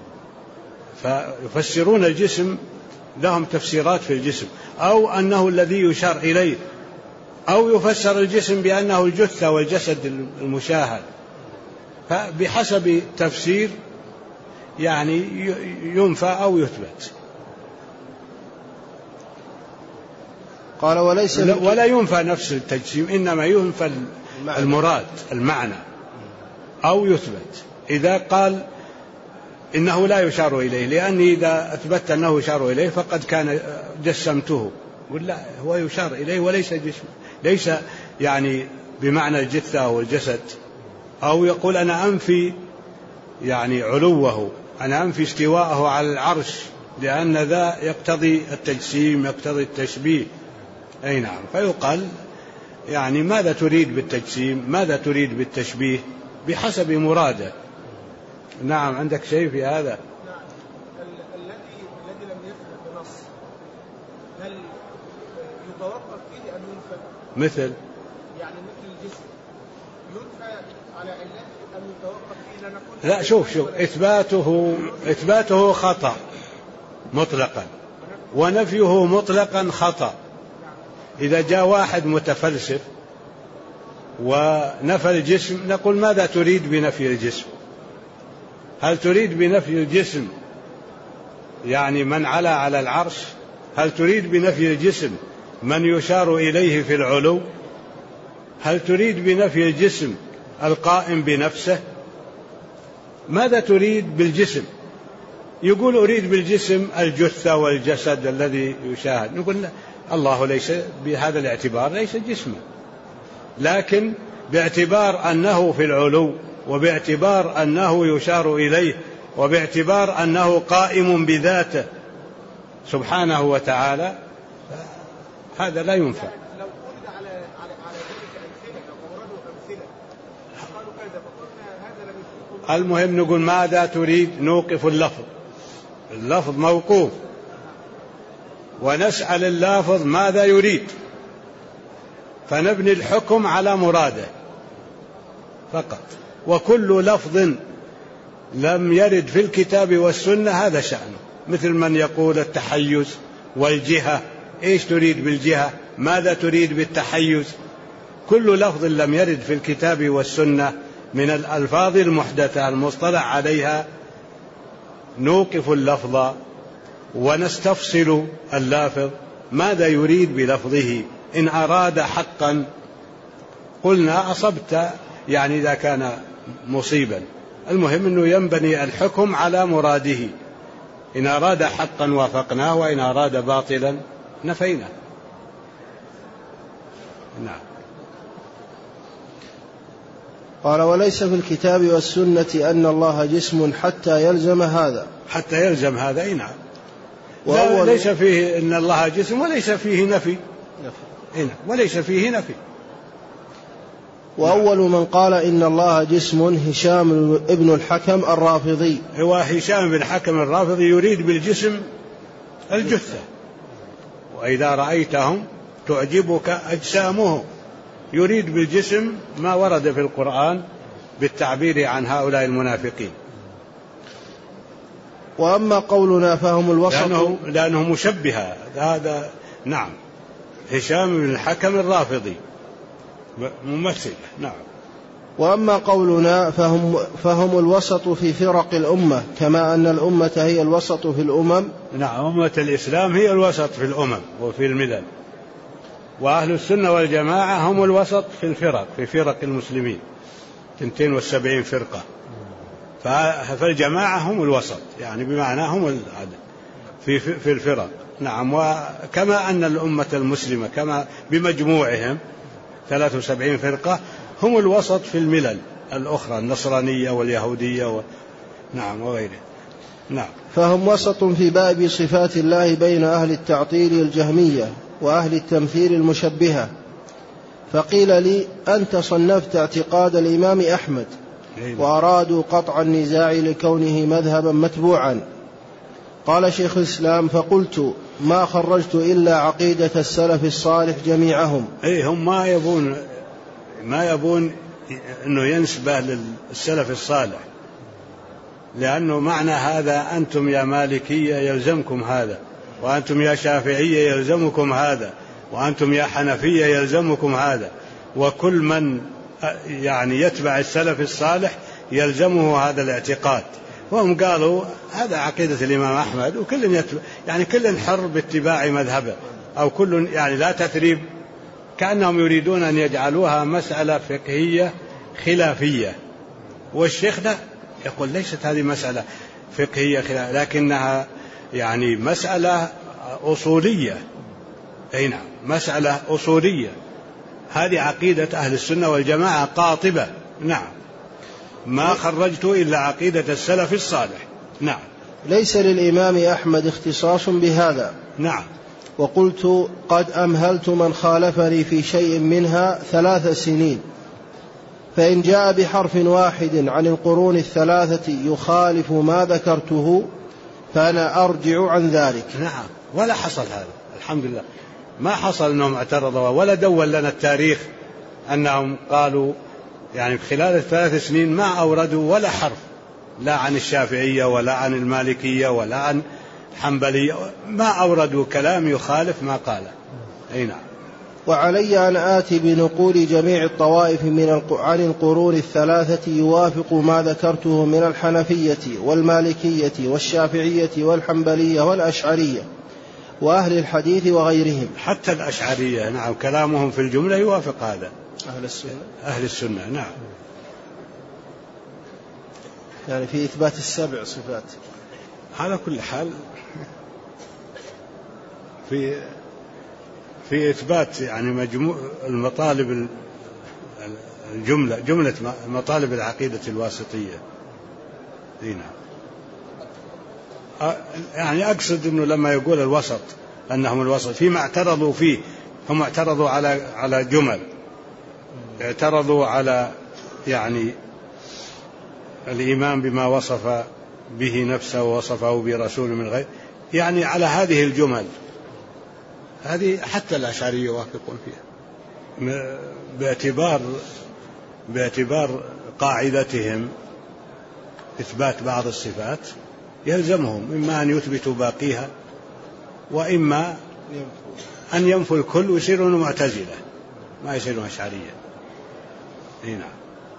فيفسرون الجسم لهم تفسيرات في الجسم، أو أنه الذي يشار إليه، أو يفسر الجسم بأنه الجثة والجسد المشاهد، فبحسب تفسير يعني ينفى أو يثبت. قال ولا ينفى نفس التجسيم، إنما ينفى المراد المعنى أو يثبت. إذا قال إنه لا يشار إليه، لأني إذا أثبت أنه يشار إليه فقد كان جسمته، ولا هو يشار إليه وليس جسم، ليس يعني بمعنى الجثة والجسد. أو يقول أنا أنفي يعني علوه، أنا أنفي استواءه على العرش، لأن ذا يقتضي التجسيم يقتضي التشبيه. أي نعم. فيقال يعني ماذا تريد بالتجسيم، ماذا تريد بالتشبيه، بحسب مراده. نعم. عندك شيء في هذا؟ نعم. الذي لم يثبت بنص هل يتوقف فيه أم ينفى؟ مثل يعني مثل الجسم ينفى على علته أم يتوقف فيه؟ لا شوف إثباته خطأ مطلقا، ونفيه مطلقا خطأ. إذا جاء واحد متفلسف ونفى الجسم، نقول ماذا تريد بنفي الجسم؟ هل تريد بنفي الجسم يعني من علا على العرش؟ هل تريد بنفي الجسم من يشار إليه في العلو؟ هل تريد بنفي الجسم القائم بنفسه؟ ماذا تريد بالجسم؟ يقول أريد بالجسم الجثة والجسد الذي يشاهد. نقول الله ليس بهذا الاعتبار ليس جسما، لكن باعتبار أنه في العلو، وباعتبار أنه يشار إليه، وباعتبار أنه قائم بذاته سبحانه وتعالى، هذا لا ينفع. لو قلت على ذلك أمثلة، لو أوردوا أمثلة قالوا كذا فقلنا هذا لم يكن. المهم نقول ماذا تريد، نوقف اللفظ، اللفظ موقوف، ونسأل اللافظ ماذا يريد، فنبني الحكم على مراده فقط. وكل لفظ لم يرد في الكتاب والسنة هذا شأنه، مثل من يقول التحيز والجهة. إيش تريد بالجهة؟ ماذا تريد بالتحيز؟ كل لفظ لم يرد في الكتاب والسنة من الألفاظ المحدثة المصطلح عليها نوقف اللفظ ونستفصل اللافظ ماذا يريد بلفظه. إن أراد حقا قلنا أصبت، يعني إذا كان مصيبا. المهم أنه ينبني الحكم على مراده، إن أراد حقا وافقناه، وإن أراد باطلا نفيناه. نعم. قال وليس في الكتاب والسنة أن الله جسم حتى يلزم هذا. حتى يلزم هذا، أي نعم. ليس فيه إن الله جسم وليس فيه نفي. وليس فيه نفي. وأول من قال إن الله جسم هشام ابن الحكم الرافضي. هو هشام بن الحكم الرافضي يريد بالجسم الجثة، وإذا رأيتهم تعجبك أجسامهم. يريد بالجسم ما ورد في القرآن بالتعبير عن هؤلاء المنافقين. وأما قولنا فهم الوسط لأنه مشبهة هذا. نعم. هشام بن الحكم الرافضي ممثل. نعم. وأما قولنا فهم الوسط في فرق الأمة، كما أن الأمة هي الوسط في الأمم. نعم، أمة الإسلام هي الوسط في الأمم وفي الملل، وأهل السنة والجماعة هم الوسط في الفرق، في فرق المسلمين 72 فرقة، فالجماعة هم الوسط، يعني بمعنى هم العدد في الفرق. نعم. وكما أن الأمة المسلمة كما بمجموعهم 73 فرقة هم الوسط في الملل الأخرى، النصرانية واليهودية نعم وغيره. نعم. فهم وسط في باب صفات الله بين أهل التعطيل الجهمية وأهل التمثيل المشبهة. فقيل لي أنت صنفت اعتقاد الإمام أحمد، وأرادوا قطع النزاع لكونه مذهبا متبوعا. قال شيخ الإسلام فقلت ما خرجت إلا عقيدة السلف الصالح جميعهم. هم ما يبون أنه ينسبه للسلف الصالح، لأنه معنى هذا أنتم يا مالكية يلزمكم هذا، وأنتم يا شافعية يلزمكم هذا، وأنتم يا حنفية يلزمكم هذا، وكل من يعني يتبع السلف الصالح يلزمه هذا الاعتقاد. وهم قالوا هذا عقيدة الإمام أحمد، وكل يتبع، يعني كل حر باتباع مذهبه، أو كل يعني لا تثريب، كأنهم يريدون أن يجعلوها مسألة فقهية خلافية. والشيخ ده يقول ليست هذه مسألة فقهية خلافية، لكنها يعني مسألة أصولية. أي نعم، مسألة أصولية. هذه عقيدة أهل السنة والجماعة قاطبة. نعم. ما خرجت إلا عقيدة السلف الصالح. نعم. ليس للإمام أحمد اختصاص بهذا. نعم. وقلت قد أمهلت من خالفني في شيء منها 3 سنين، فإن جاء بحرف واحد عن القرون الثلاثة يخالف ما ذكرته فأنا أرجع عن ذلك. نعم. ولا حصل هذا الحمد لله، ما حصل أنهم اعترضوا، ولا دول لنا التاريخ أنهم قالوا يعني خلال ال3 سنين ما أوردوا ولا حرف، لا عن الشافعية ولا عن المالكية ولا عن الحنبلية، ما أوردوا كلام يخالف ما قاله. أي نعم. وعلي أن آتي بنقول جميع الطوائف عن القرون الثلاثة يوافق ما ذكرته من الحنفية والمالكية والشافعية والحنبلية والأشعرية وأهل الحديث وغيرهم. حتى الأشعرية نعم كلامهم في الجملة يوافق هذا. أهل السنة نعم. يعني في إثبات السبع صفات. على كل حال في إثبات يعني مجموع المطالب جملة مطالب العقيدة الواسطية. هنا يعني أقصد أنه لما يقول الوسط أنهم الوسط فيما اعترضوا فيه، هم اعترضوا على جمل، اعترضوا على يعني الإيمان بما وصف به نفسه ووصفه برسول من غير، يعني على هذه الجمل هذه حتى الأشعرية يوافقون فيها باعتبار قاعدتهم إثبات بعض الصفات يلزمهم إما أن يثبتوا باقيها وإما أن ينفوا الكل ويصيرون معتزلة ما يصيرون أشعرية. هنا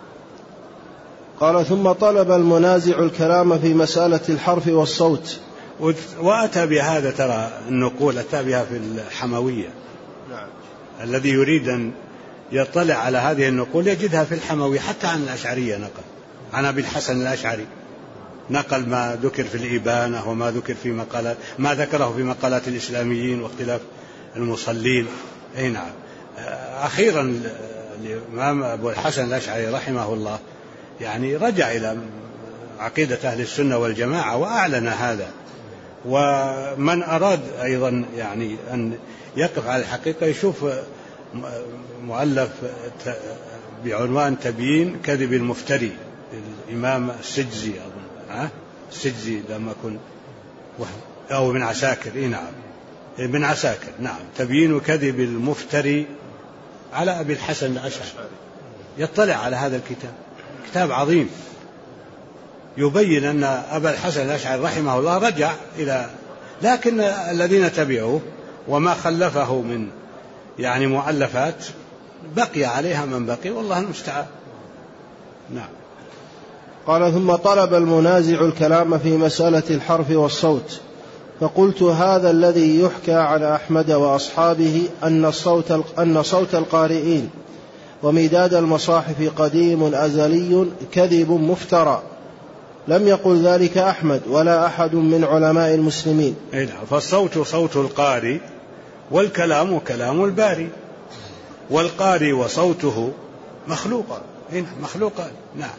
قال ثم طلب المنازع الكلام في مسألة الحرف والصوت، وأتى بهذا ترى النقول أتى بها في الحموية. نعم. الذي يريد أن يطلع على هذه النقول يجدها في الحموية. حتى عن الأشعرية نقل عن أبي الحسن الأشعري، نقل ما ذكر في الإبانة وما ذكر في مقالات ما ذكره في مقالات الإسلاميين واختلاف المصلين. أي نعم. أخيرا الإمام أبو الحسن الأشعري رحمه الله يعني رجع إلى عقيدة أهل السنة والجماعة وأعلن هذا. ومن أراد أيضا يعني أن يقف على الحقيقة يشوف مؤلف بعنوان تبيين كذب المفتري الإمام السجزي أظن السجزي لما كن أو ابن عساكر. نعم ابن عساكر نعم تبيين كذب المفتري على أبي الحسن الأشعري. يطلع على هذا الكتاب، كتاب عظيم يبين أن أبا الحسن الأشعري رحمه الله رجع إلى، لكن الذين تبعوه وما خلفه من يعني مؤلفات بقي عليها من بقي والله المستعان. نعم. قال ثم طلب المنازع الكلام في مسألة الحرف والصوت، فقلت هذا الذي يحكى عن أحمد وأصحابه أن صوت القارئين ومداد المصاحف قديم أزلي كذب مفترى، لم يقل ذلك أحمد ولا أحد من علماء المسلمين. فالصوت صوت القارئ والكلام كلام الباري، والقارئ وصوته مخلوقان. نعم.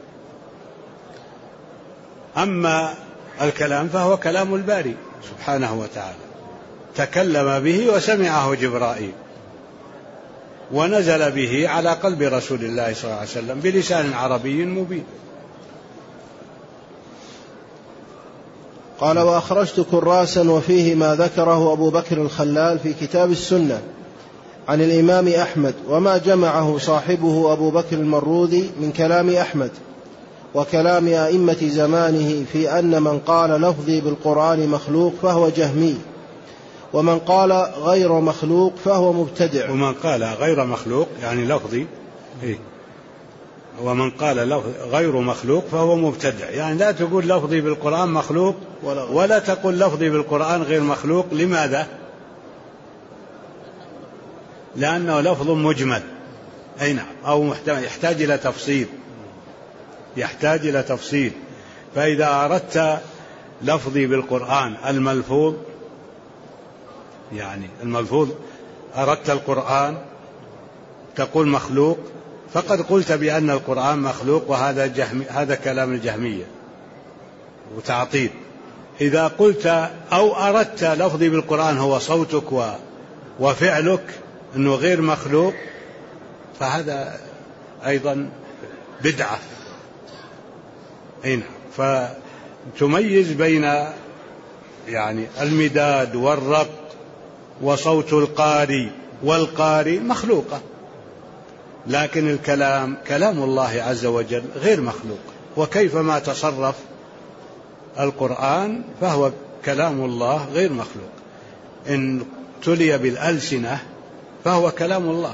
أما الكلام فهو كلام الباري سبحانه وتعالى، تكلم به وسمعه جبرائيل ونزل به على قلب رسول الله صلى الله عليه وسلم بلسان عربي مبين. قال وأخرجت كراسا وفيه ما ذكره أبو بكر الخلال في كتاب السنة عن الإمام أحمد وما جمعه صاحبه أبو بكر المروذي من كلام أحمد وكلام أئمة زمانه في أن من قال لفظي بالقرآن مخلوق فهو جهمي، ومن قال غير مخلوق فهو مبتدع. ومن قال غير مخلوق يعني لفظي ومن قال غير مخلوق فهو مبتدع، يعني لا تقول لفظي بالقرآن مخلوق ولا تقول لفظي بالقرآن غير مخلوق. لماذا؟ لأنه لفظ مجمل. أي نعم. أو يحتاج إلى تفصيل. فإذا أردت لفظي بالقرآن الملفوظ يعني الملفوظ أردت القرآن تقول مخلوق فقد قلت بأن القرآن مخلوق، وهذا هذا كلام الجهمية وتعطيل. إذا قلت أو أردت لفظي بالقرآن هو صوتك وفعلك أنه غير مخلوق فهذا أيضا بدعة. فتميز بين يعني المداد والرق وصوت القارئ والقارئ مخلوقة، لكن الكلام كلام الله عز وجل غير مخلوق. وكيفما تصرف القرآن فهو كلام الله غير مخلوق. إن تلي بالألسنة فهو كلام الله،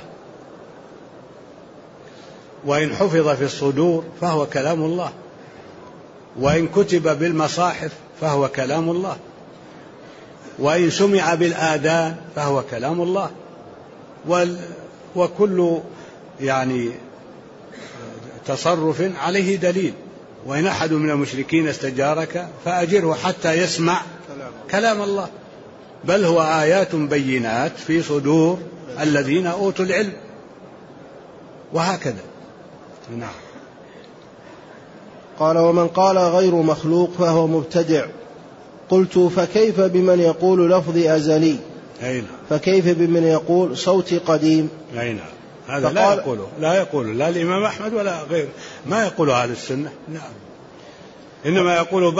وإن حفظ في الصدور فهو كلام الله، وإن كتب بالمصاحف فهو كلام الله، وإن سمع بالآذان فهو كلام الله. وكل يعني تصرف عليه دليل. وإن أحد من المشركين استجارك فأجره حتى يسمع كلام الله، بل هو آيات بينات في صدور الذين أوتوا العلم، وهكذا. نعم. قال: ومن قال غير مخلوق فهو مبتدع. قلت: فكيف بمن يقول لفظي أزلي؟ فكيف بمن يقول صوتي قديم؟ هذا لا يقوله لا الإمام أحمد ولا غير، ما يقوله أهل السنة. نعم. إنما يقول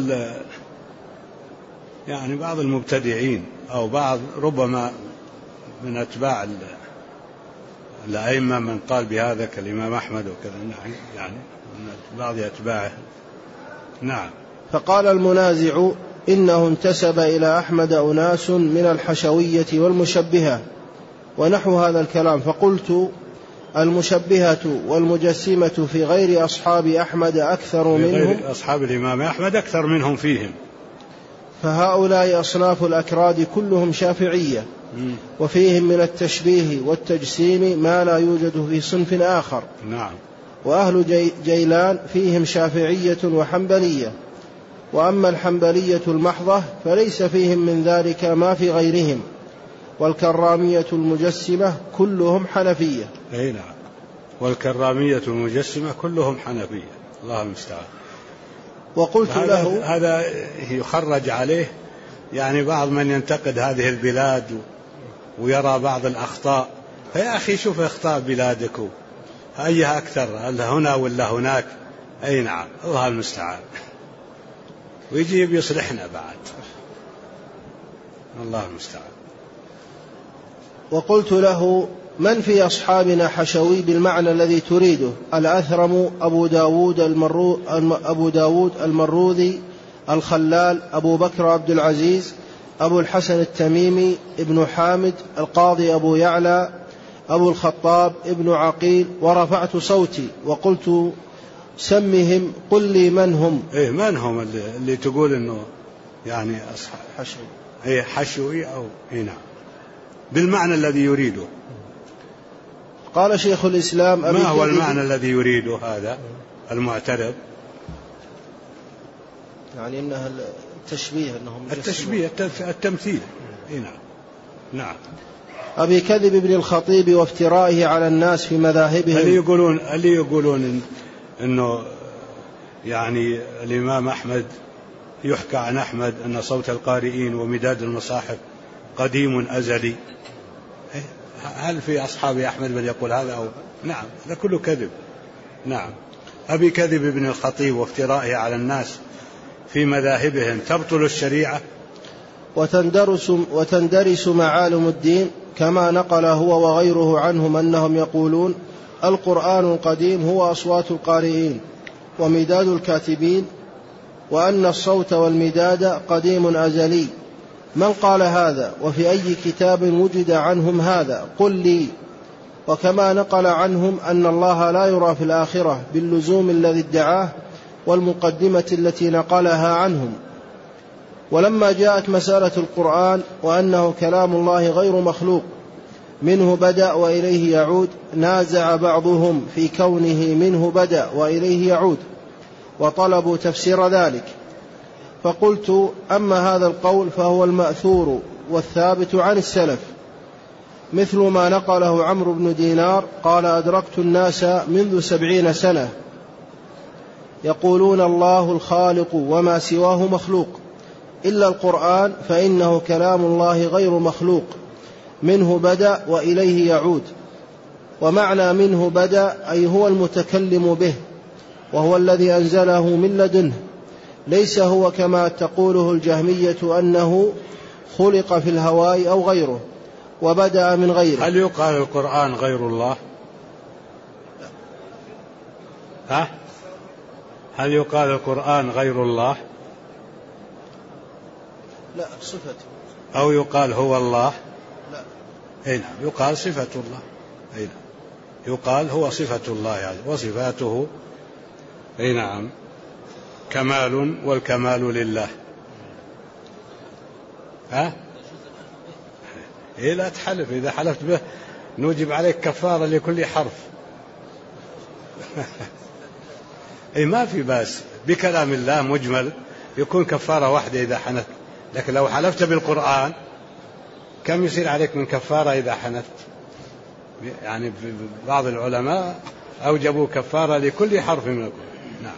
بعض المبتدعين، أو بعض ربما من أتباع الأئمة من قال بهذا كالإمام أحمد وكذا، يعني من بعض أتباعه. نعم. فقال المنازع: إنه انتسب إلى أحمد أناس من الحشوية والمشبهة ونحو هذا الكلام. فقلت: المشبهة والمجسمة في غير أصحاب أحمد أكثر منهم، غير أصحاب الإمام أحمد أكثر منهم فيهم، فهؤلاء أصناف الأكراد كلهم شافعية، وفيهم من التشبيه والتجسيم ما لا يوجد في صنف آخر. نعم. وأهل جيلان فيهم شافعية وحنبلية، وأما الحنبلية المحضة فليس فيهم من ذلك ما في غيرهم، والكرامية المجسمة كلهم حنفية. أي نعم، والكرامية المجسمة كلهم حنفية، الله المستعان. وقلت له: هذا يخرج عليه يعني بعض من ينتقد هذه البلاد ويرى بعض الأخطاء، فيا أخي شوف أخطاء بلادك أيها أكثر، هل هنا ولا هناك؟ أي نعم، الله المستعان. ويجي يصلحنا بعد، الله المستعان. وقلت له: من في أصحابنا حشوي بالمعنى الذي تريده؟ الأثرم، أبو داود المروذي، الخلال، أبو بكر عبد العزيز، أبو الحسن التميمي، ابن حامد، القاضي أبو يعلى، أبو الخطاب، ابن عقيل. ورفعت صوتي وقلت: سمهم، قل لي من هم. من هم اللي تقول إنه يعني أصحاب حشوي؟ حشوي أو نعم، بالمعنى الذي يريده. قال شيخ الإسلام: ما هو المعنى الذي يريده هذا المعترض؟ يعني إنها التشبيه، التشبيه التمثيل. نعم. نعم. أبي كذب ابن الخطيب وافترائه على الناس في مذاهبهم. اللي يقولون إنه يعني الإمام أحمد يحكى عن أحمد أن صوت القارئين ومداد المصاحف قديم أزلي، هل في أصحاب أحمد من يقول هذا أو؟ نعم، هذا كله كذب. نعم. أبي كذب ابن الخطيب وافترائه على الناس في مذاهبهم تبطل الشريعة وتندرس معالم الدين، كما نقل هو وغيره عنهم أنهم يقولون: القرآن القديم هو أصوات القارئين ومداد الكاتبين، وأن الصوت والمداد قديم أزلي. من قال هذا؟ وفي أي كتاب وجد عنهم هذا؟ قل لي. وكما نقل عنهم أن الله لا يرى في الآخرة باللزوم الذي ادعاه والمقدمة التي نقلها عنهم. ولما جاءت مسألة القرآن وأنه كلام الله غير مخلوق منه بدأ وإليه يعود، نازع بعضهم في كونه منه بدأ وإليه يعود، وطلبوا تفسير ذلك. فقلت: أما هذا القول فهو المأثور والثابت عن السلف، مثل ما نقله عمرو بن دينار قال: أدركت الناس منذ 70 سنة يقولون الله الخالق وما سواه مخلوق، إلا القرآن فإنه كلام الله غير مخلوق منه بدأ وإليه يعود. ومعنى منه بدأ أي هو المتكلم به، وهو الذي أنزله من لدنه، ليس هو كما تقوله الجهمية أنه خلق في الهواء أو غيره وبدأ من غيره. هل يقال القرآن غير الله؟ هل يقال القرآن غير الله؟ لا، صفته. أو يقال هو الله؟ لا. أي نعم، يقال صفة الله. أي نعم، يقال هو صفة الله يعني، وصفاته أي نعم كمال، والكمال لله. إيه لا تحلف، إذا حلفت به نوجب عليك كفارة لكل حرف. أي ما في باس بكلام الله مجمل يكون كفارة واحدة إذا حنثت، لكن لو حلفت بالقرآن كم يصير عليك من كفارة إذا حنثت؟ يعني بعض العلماء أوجبوا كفارة لكل حرف من القرآن. نعم.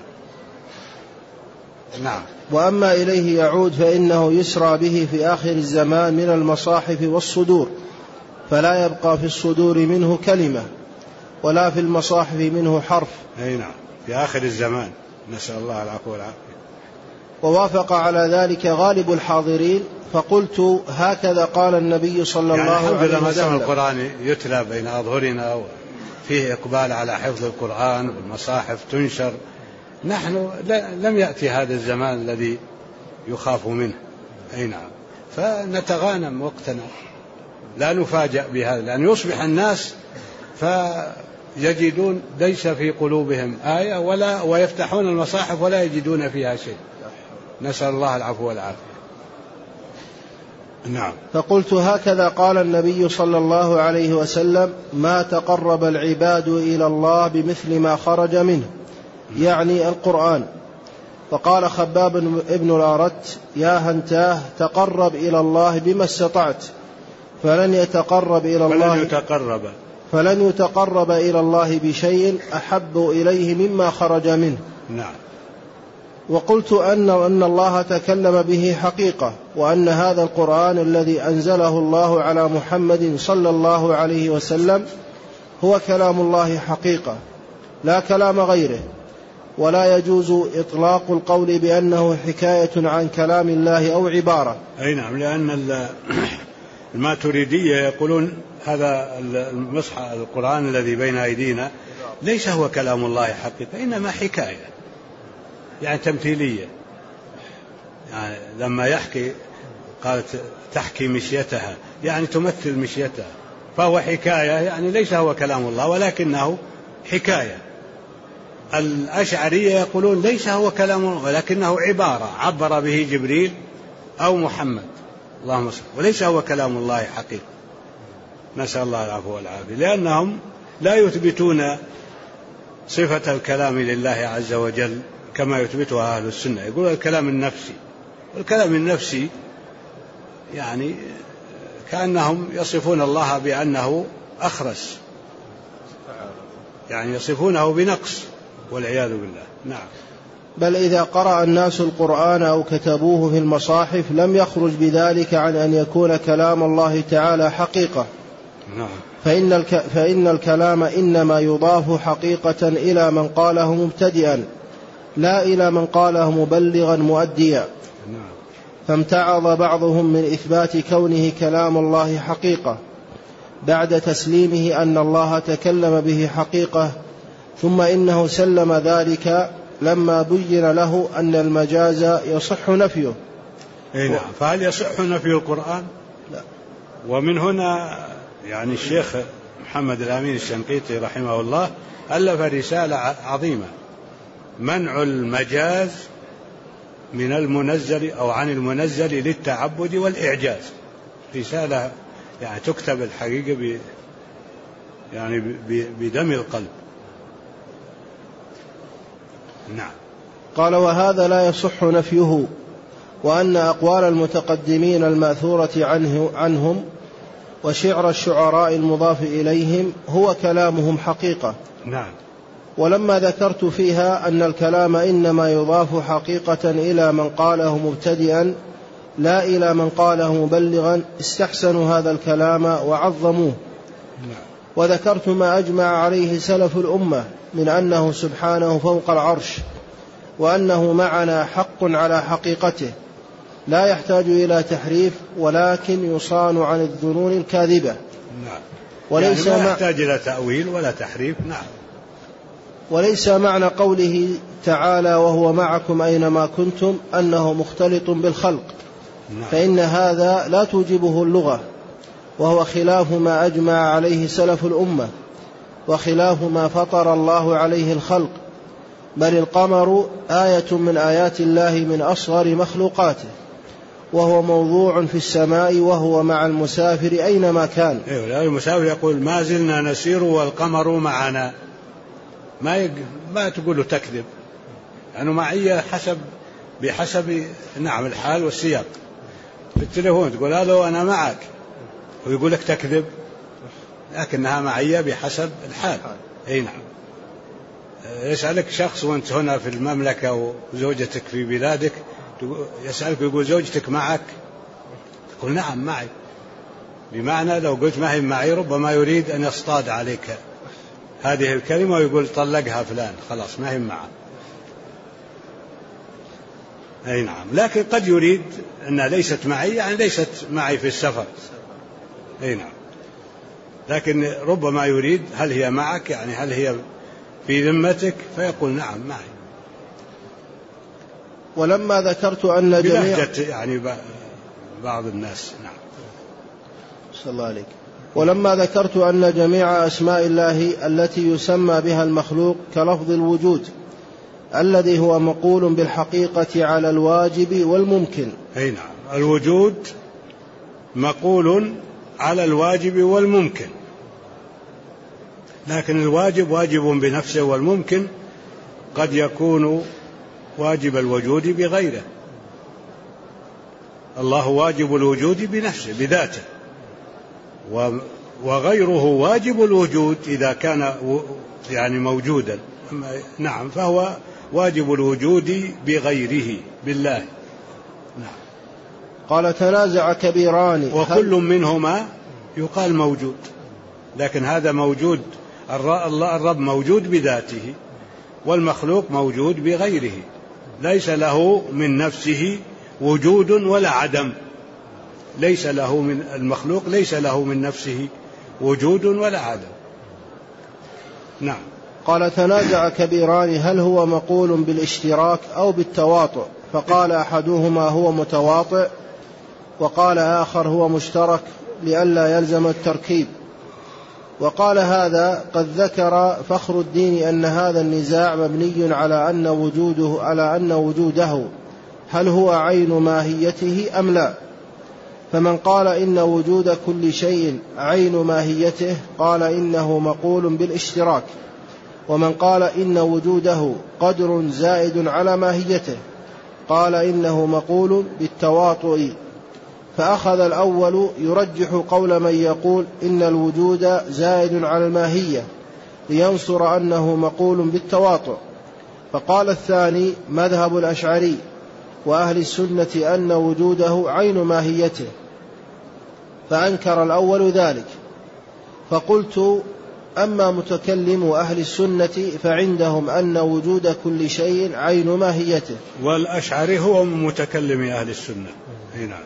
نعم. وأما إليه يعود فإنه يسرى به في آخر الزمان من المصاحف والصدور، فلا يبقى في الصدور منه كلمة ولا في المصاحف منه حرف. أي نعم، في آخر الزمان، نسأل الله العفو والعافية. ووافق على ذلك غالب الحاضرين، فقلت هكذا قال النبي صلى الله عليه وسلم. يعني ما دام القرآن يتلى بين أظهرنا وفيه إقبال على حفظ القرآن والمصاحف تنشر، نحن لم يأتي هذا الزمان الذي يخاف منه. أي نعم، فنتغانم وقتنا، لا نفاجأ بهذا، لأن يصبح الناس فيجدون ليس في قلوبهم آية ويفتحون المصاحف ولا يجدون فيها شيء. نسأل الله العفو والعافية. نعم. فقلت هكذا قال النبي صلى الله عليه وسلم: ما تقرب العباد إلى الله بمثل ما خرج منه، يعني القرآن. فقال خباب ابن الأرت: يا هنتاه، تقرب إلى الله بما استطعت، فلن يتقرب إلى الله بشيء أحب إليه مما خرج منه. نعم. وقلت أن الله تكلم به حقيقة، وأن هذا القرآن الذي أنزله الله على محمد صلى الله عليه وسلم هو كلام الله حقيقة لا كلام غيره، ولا يجوز إطلاق القول بأنه حكاية عن كلام الله أو عبارة. أي نعم، لأن الماتريدية يقولون هذا المصحف القرآن الذي بين أيدينا ليس هو كلام الله حقيقة، إنما حكاية يعني تمثيلية. يعني لما يحكي قالت تحكي مشيتها، يعني تمثل مشيتها، فهو حكاية، يعني ليس هو كلام الله ولكنه حكاية. الأشعرية يقولون ليس هو كلام الله ولكنه عبارة عبر به جبريل أو محمد، اللهم صل، وليس هو كلام الله حقيقة. نسأل الله العفو والعافية، لأنهم لا يثبتون صفة الكلام لله عز وجل كما يثبتها أهل السنة. يقول الكلام النفسي، والكلام النفسي يعني كأنهم يصفون الله بأنه أخرس، يعني يصفونه بنقص والعياذ بالله. نعم. بل إذا قرأ الناس القرآن أو كتبوه في المصاحف لم يخرج بذلك عن أن يكون كلام الله تعالى حقيقة. نعم. فإن الكلام إنما يضاف حقيقة إلى من قاله مبتدئا، لا إلى من قاله مبلغا مؤديا. نعم. فامتعض بعضهم من إثبات كونه كلام الله حقيقة بعد تسليمه أن الله تكلم به حقيقة، ثم إنه سلم ذلك لما بين له أن المجاز يصح نفيه. نعم. فهل يصح نفي القرآن؟ لا. ومن هنا يعني الشيخ محمد الأمين الشنقيطي رحمه الله ألف رسالة عظيمة: منع المجاز من المنزل أو عن المنزل للتعبد والإعجاز. رسالة يعني تكتب الحقيقة يعني بدم القلب. نعم. قال: وهذا لا يصح نفيه، وأن أقوال المتقدمين المأثورة عنهم وشعر الشعراء المضاف إليهم هو كلامهم حقيقة. نعم. ولما ذكرت فيها أن الكلام إنما يضاف حقيقة إلى من قاله مبتدئا لا إلى من قاله مبلغا، استحسنوا هذا الكلام وعظموه. وذكرت ما أجمع عليه سلف الأمة من أنه سبحانه فوق العرش، وأنه معنا حق على حقيقته لا يحتاج إلى تحريف، ولكن يصان عن الظنون الكاذبة. نعم. وليس يعني لا يحتاج إلى تأويل ولا تحريف. نعم. وليس معنى قوله تعالى: وهو معكم أينما كنتم، أنه مختلط بالخلق. نعم. فإن هذا لا توجبه اللغة، وهو خلاف ما أجمع عليه سلف الأمة، وخلاف ما فطر الله عليه الخلق، بل القمر آية من آيات الله من أصغر مخلوقاته، وهو موضوع في السماء، وهو مع المسافر أينما كان. المسافر يقول ما زلنا نسير والقمر معنا، ما تقول له تكذب، يعني معية بحسب نعم الحال والسياق. في التليفون تقول هذا أنا معك ويقول لك تكذب، لكنها معية بحسب الحال. أي نعم. يسألك شخص وأنت هنا في المملكة وزوجتك في بلادك، يسألك ويقول زوجتك معك، تقول نعم معي، بمعنى لو قلت ما هي معي ربما يريد أن يصطاد عليك هذه الكلمة ويقول طلقها فلان، خلاص ما هي معه. أي نعم. لكن قد يريد أنها ليست معي، يعني ليست معي في السفر. أي نعم. لكن ربما يريد هل هي معك، يعني هل هي في ذمتك، فيقول نعم معي. ولما ذكرت أن جميع يعني بعض الناس. نعم. صلى الله عليك. ولما ذكرت أن جميع أسماء الله التي يسمى بها المخلوق كلفظ الوجود الذي هو مقول بالحقيقة على الواجب والممكن. أي نعم. الوجود مقول على الواجب والممكن، لكن الواجب واجب بنفسه، والممكن قد يكون واجب الوجود بغيره. الله واجب الوجود بنفسه بذاته، وغيره واجب الوجود إذا كان يعني موجودا. نعم. فهو واجب الوجود بغيره بالله. نعم. قال تنازع كبيران، وكل منهما يقال موجود، لكن هذا موجود، الرب موجود بذاته، والمخلوق موجود بغيره، ليس له من نفسه وجود ولا عدم، ليس له من المخلوق ليس له من نفسه وجود ولا عدم. نعم. قال تنازع كبيران هل هو مقول بالاشتراك أو بالتواطؤ، فقال أحدهما هو متواطئ، وقال آخر هو مشترك لئلا يلزم التركيب. وقال هذا قد ذكر فخر الدين أن هذا النزاع مبني على أن وجوده هل هو عين ماهيته أم لا. فمن قال إن وجود كل شيء عين ماهيته قال إنه مقول بالاشتراك، ومن قال إن وجوده قدر زائد على ماهيته قال إنه مقول بالتواطؤ. فأخذ الأول يرجح قول من يقول إن الوجود زائد على الماهية لينصر أنه مقول بالتواطؤ. فقال الثاني مذهب الأشعري وأهل السنة أن وجوده عين ماهيته، فأنكر الأول ذلك. فقلت أما متكلم أهل السنة فعندهم أن وجود كل شيء عين ماهيته. والأشعري هو من متكلم أهل السنة. هنا.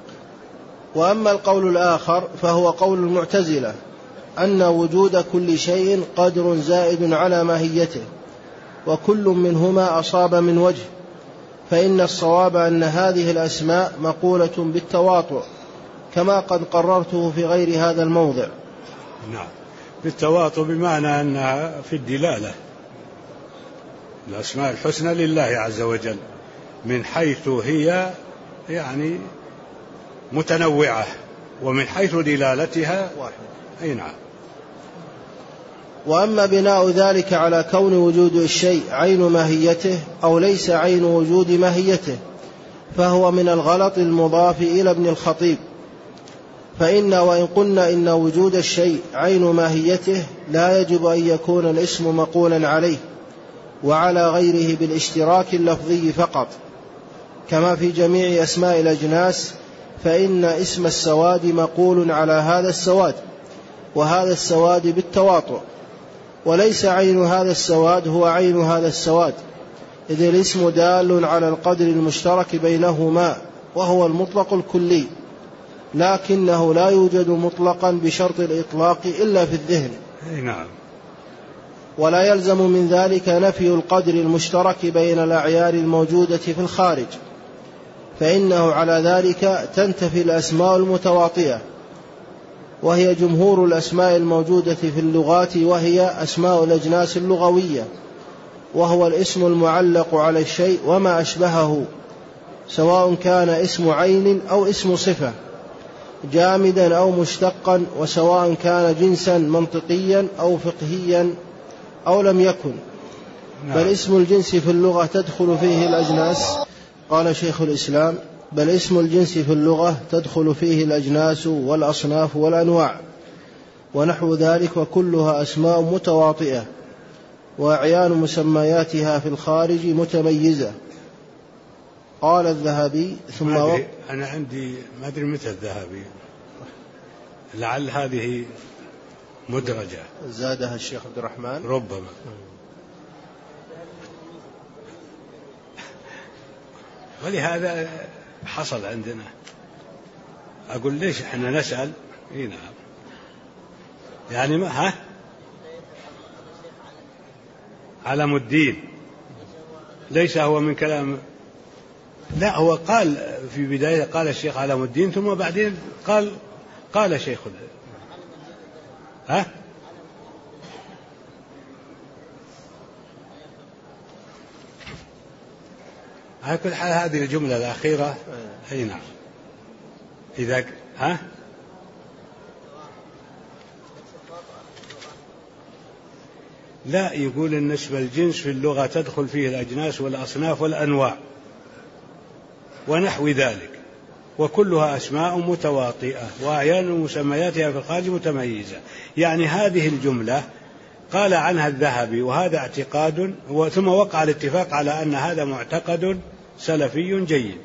وأما القول الآخر فهو قول المعتزلة أن وجود كل شيء قدر زائد على ماهيته، وكل منهما أصاب من وجه، فإن الصواب أن هذه الأسماء مقولة بالتواطؤ كما قد قررته في غير هذا الموضع. نعم. بالتواطؤ بمعنى أنها في الدلالة. الأسماء الحسنى لله عز وجل من حيث هي يعني متنوعة، ومن حيث دلالتها واحد. أي نعم. وأما بناء ذلك على كون وجود الشيء عين ماهيته أو ليس عين وجود ماهيته فهو من الغلط المضاف إلى ابن الخطيب. فإن وإن قلنا إن وجود الشيء عين ماهيته لا يجب أن يكون الاسم مقولا عليه وعلى غيره بالاشتراك اللفظي فقط، كما في جميع أسماء الأجناس، فإن اسم السواد مقول على هذا السواد، وهذا السواد بالتواطؤ، وليس عين هذا السواد هو عين هذا السواد، إذ الاسم دال على القدر المشترك بينهما وهو المطلق الكلي، لكنه لا يوجد مطلقا بشرط الإطلاق إلا في الذهن. نعم. ولا يلزم من ذلك نفي القدر المشترك بين الأعيان الموجودة في الخارج، فإنه على ذلك تنتفي الأسماء المتواطئة. وهي جمهور الأسماء الموجودة في اللغات، وهي أسماء الأجناس اللغوية، وهو الاسم المعلق على الشيء وما أشبهه، سواء كان اسم عين أو اسم صفة، جامدا أو مشتقا، وسواء كان جنسا منطقيا أو فقهيا أو لم يكن. بل اسم الجنس في اللغة تدخل فيه الأجناس، قال شيخ الإسلام: بل اسم الجنس في اللغة تدخل فيه الأجناس والأصناف والأنواع ونحو ذلك، وكلها أسماء متواطئة، وأعيان مسمياتها في الخارج متميزة. قال الذهبي ثم أنا عندي ما أدري متى الذهبي، لعل هذه مدرجة زادها الشيخ عبد الرحمن ربما. ولهذا حصل عندنا، أقول ليش إحنا نسأل؟ نعم، يعني ما علم الدين ليس هو من كلام، لا، هو قال في بداية قال الشيخ علم الدين، ثم بعدين قال شيخ على كل حال هذه الجملة الأخيرة أي نعم. إذا لا، يقول النسبة الجنس في اللغة تدخل فيه الأجناس والأصناف والأنواع ونحو ذلك، وكلها أسماء متواطئة، وأعيان مسمياتها في الخارج متميزة. يعني هذه الجملة قال عنها الذهبي، وهذا اعتقاد، ثم وقع الاتفاق على أن هذا معتقد سلفي جيد.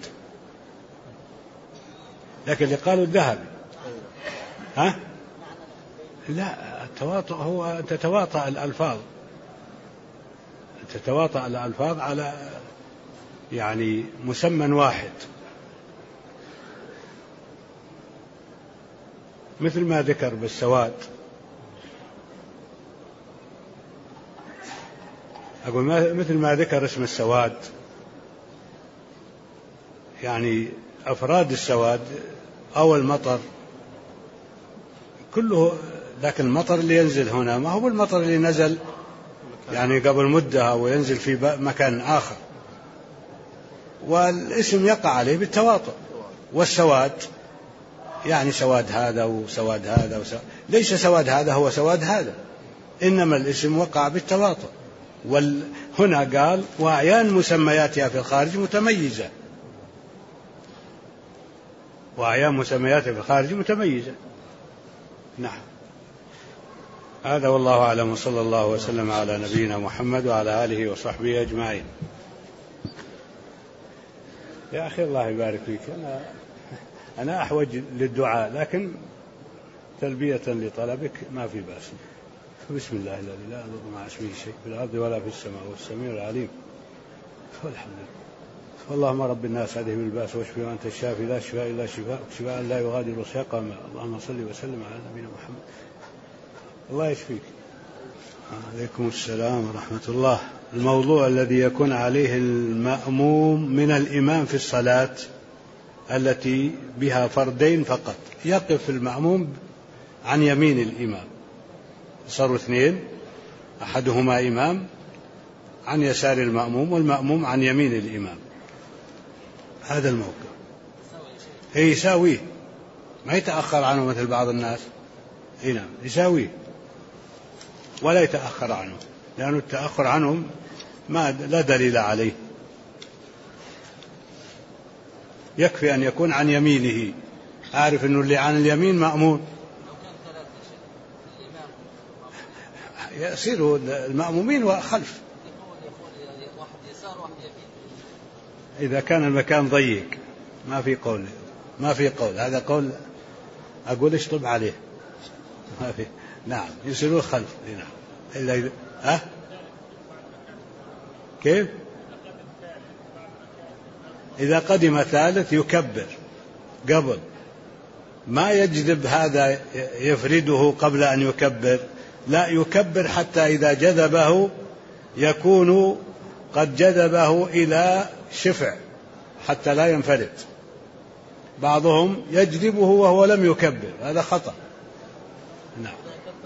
لكن اللي قالوا الذهبي لا، التواطؤ هو أن تتواطأ الألفاظ على يعني مسمى واحد، مثل ما ذكر بالسواد. أقول مثل ما ذكر اسم السواد، يعني أفراد السواد أو المطر كله، لكن المطر اللي ينزل هنا ما هو المطر اللي نزل يعني قبل مدة أو ينزل في مكان آخر، والاسم يقع عليه بالتواطؤ. والسواد يعني سواد هذا وسواد هذا ليس سواد هذا هو سواد هذا، إنما الاسم وقع بالتواطؤ. هنا قال وأعيان مسمياتها في الخارج متميزة، وأعيان مسمياتها في الخارج متميزة. نعم، هذا والله أعلم، وصلى الله وسلم على نبينا محمد وعلى آله وصحبه أجمعين. يا أخي الله يبارك فيك، أنا أحوج للدعاء، لكن تلبية لطلبك ما في بأس. بسم الله الذي لا يضر مع اسمه شيء في الأرض ولا في السماء والسميع العليم، والحمد لله. اللهم رب الناس أذهب الباس واشفي وأنت الشافي لا شفاء إلا شفاء، شفاء لا يغادر سقما. اللهم صل وسلم على نبينا محمد. الله يشفيك. عليكم السلام ورحمة الله. الموضوع الذي يكون عليه المأموم من الإمام في الصلاة التي بها فردين فقط، يقف المأموم عن يمين الإمام، صاروا اثنين، أحدهما إمام عن يسار المأموم والمأموم عن يمين الإمام. هذا الموقف يساويه، ما يتأخر عنه مثل بعض الناس. نعم، يساويه ولا يتأخر عنه، لأن التأخر عنهم لا دليل عليه. يكفي أن يكون عن يمينه، أعرف أنه اللي عن اليمين مأمون، يصير المأمومين وخلف. إذا كان المكان ضيق ما في قول، هذا قول أقول اشطب عليه، ما في. نعم، يصيرون خلف. نعم، إلا إذا كيف؟ إذا قدم ثالث يكبر قبل، ما يجذب هذا يفرده قبل أن يكبر، لا، يكبر حتى إذا جذبه يكون قد جذبه إلى شفع حتى لا ينفرد. بعضهم يجذبه وهو لم يكبر، هذا خطأ. نعم.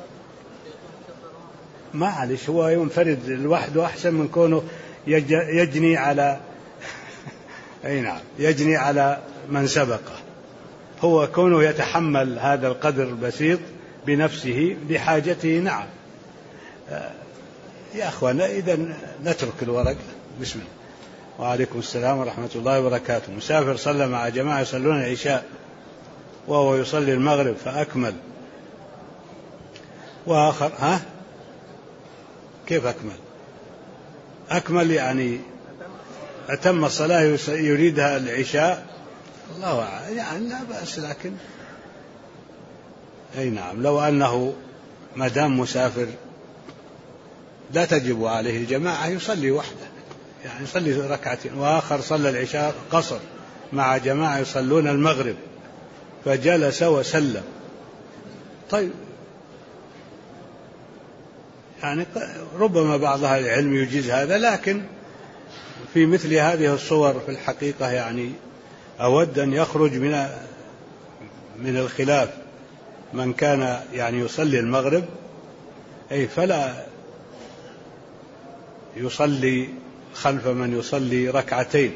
معلش هو ينفرد لوحده أحسن من كونه يجني على أي نعم يجني على من سبقه. هو كونه يتحمل هذا القدر البسيط بنفسه بحاجته. نعم يا أخوانا إذا نترك الورق. بسم الله. وعليكم السلام ورحمة الله وبركاته. مسافر صلى مع جماعة يصلون العشاء وهو يصلي المغرب فأكمل، وآخر كيف أكمل يعني أتم الصلاة يريدها العشاء، الله أعلم يعني لا بأس، لكن أي نعم لو أنه مدام مسافر لا تجب عليه الجماعة يصلي وحده، يعني يصلي ركعتين. وآخر صلى العشاء قصر مع جماعة يصلون المغرب فجلس وسلم. طيب يعني ربما بعض أهل العلم يجيز هذا، لكن في مثل هذه الصور في الحقيقة يعني أود أن يخرج من الخلاف من كان يعني يصلي المغرب فلا يصلي خلف من يصلي ركعتين.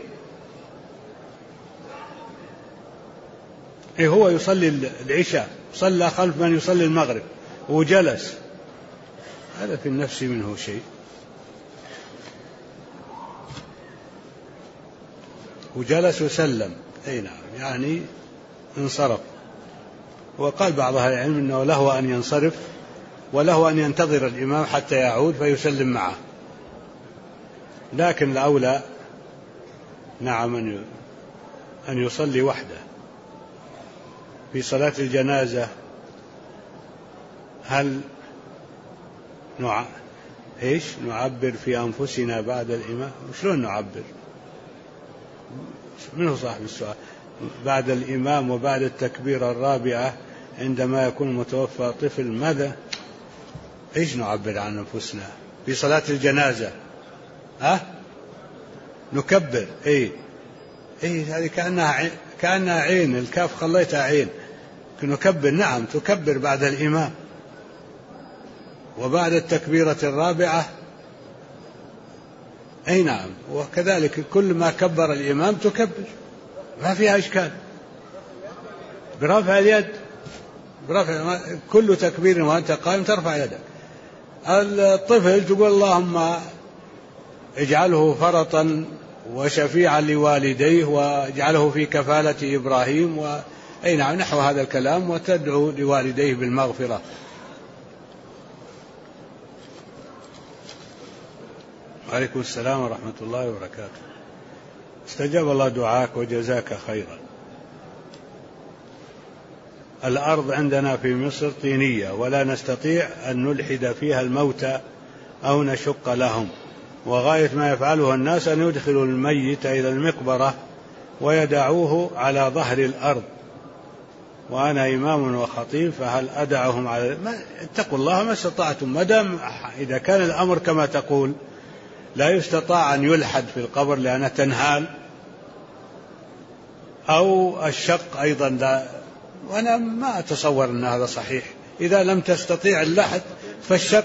هو يصلي العشاء صلى خلف من يصلي المغرب وجلس، هذا في النفس منه شيء، وجلس وسلم نعم يعني انصرف. وقال بعض أهل العلم أنه له أن ينصرف وله أن ينتظر الإمام حتى يعود فيسلم معه، لكن الأولى نعم أن يصلي وحده. في صلاة الجنازة هل نعبر في أنفسنا بعد الإمام؟ شلون نعبر؟ منه صاحب السؤال. بعد الإمام وبعد التكبيرة الرابعة عندما يكون المتوفى طفل ماذا نعبر عن أنفسنا في صلاة الجنازة؟ نكبر. هذه كأنها عين، الكاف خليتها عين. نكبر. نعم تكبر بعد الإمام وبعد التكبيرة الرابعة. نعم وكذلك كل ما كبر الإمام تكبر، ما فيها إشكال. برفع اليد، كل تكبير وأنت قائم ترفع يدك. الطفل تقول اللهم اجعله فرطا وشفيعا لوالديه واجعله في كفالة إبراهيم نعم نحو هذا الكلام، وتدعو لوالديه بالمغفرة. وعليكم السلام ورحمة الله وبركاته. استجاب الله دعاك وجزاك خيرا. الأرض عندنا في مصر طينية ولا نستطيع أن نلحد فيها الموتى أو نشق لهم، وغاية ما يفعله الناس أن يدخلوا الميت إلى المقبرة ويدعوه على ظهر الأرض، وأنا إمام وخطيب فهل أدعهم على اتقوا الله ما استطعتم. مدام إذا كان الأمر كما تقول لا يستطاع أن يلحد في القبر لأنه تنهال، أو الشق أيضا لا، وأنا ما أتصور أن هذا صحيح. إذا لم تستطيع اللحد فالشق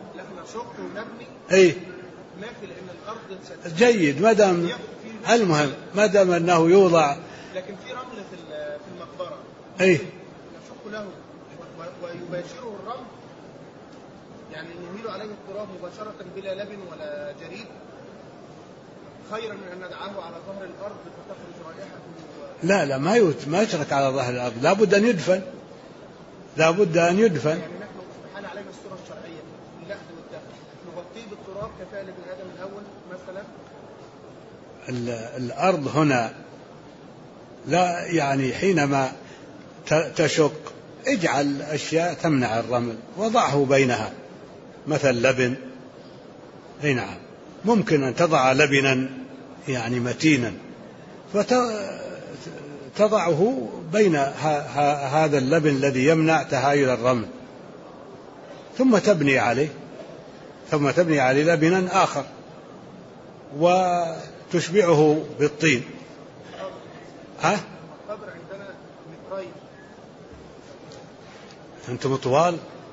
جيد، المهم ما دام أنه يوضع. لكن في رمل في المقبرة نشق له ويباشره الرمل، يعني نميل عليه التراب مباشرة بلا لبن ولا جريد، خيرا من أن ندعاه على ظهر الأرض فتخرج رائحة. لا ما يترك على ظهر الأرض، لابد أن يدفن. يعني نحن استحال علينا الصورة الشرعية اللحد والدفن، نغطيه بالتراب كفاية لابن آدم الأول مثلا. الأرض هنا لا، يعني حينما تشق اجعل أشياء تمنع الرمل، وضعه بينها مثل لبن. نعم ممكن أن تضع لبنا يعني متينا فتضعه بين هذا اللبن الذي يمنع تهايل الرمل، ثم تبني عليه لبنا آخر وتشبعه بالطين. القبر عندنا مترين. أنتم طوال؟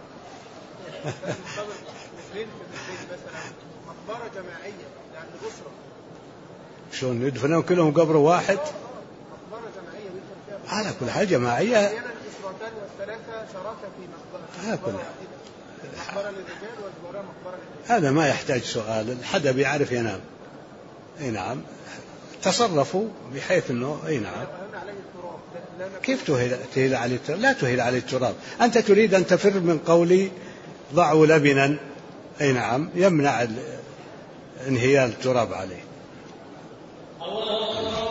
مقبرة جماعية يعني أسرة. شلون يدفنون كلهم قبر واحد؟ مقبرة جماعية ويدفن فيها. على كل حال جماعية. أحيانا الأسرتان والثلاثة شراكة في مقبرة. على كل حال. مقبرة للرجال والوراء مقبرة للرجال. هذا ما يحتاج سؤال، الحدا بيعرف ينام. اي نعم، تصرفوا بحيث انه اي نعم. كيف تهيل عليه التراب؟ لا تهيل عليه التراب. انت تريد ان تفر من قولي ضعوا لبنا، اي نعم، يمنع انهيال التراب عليه.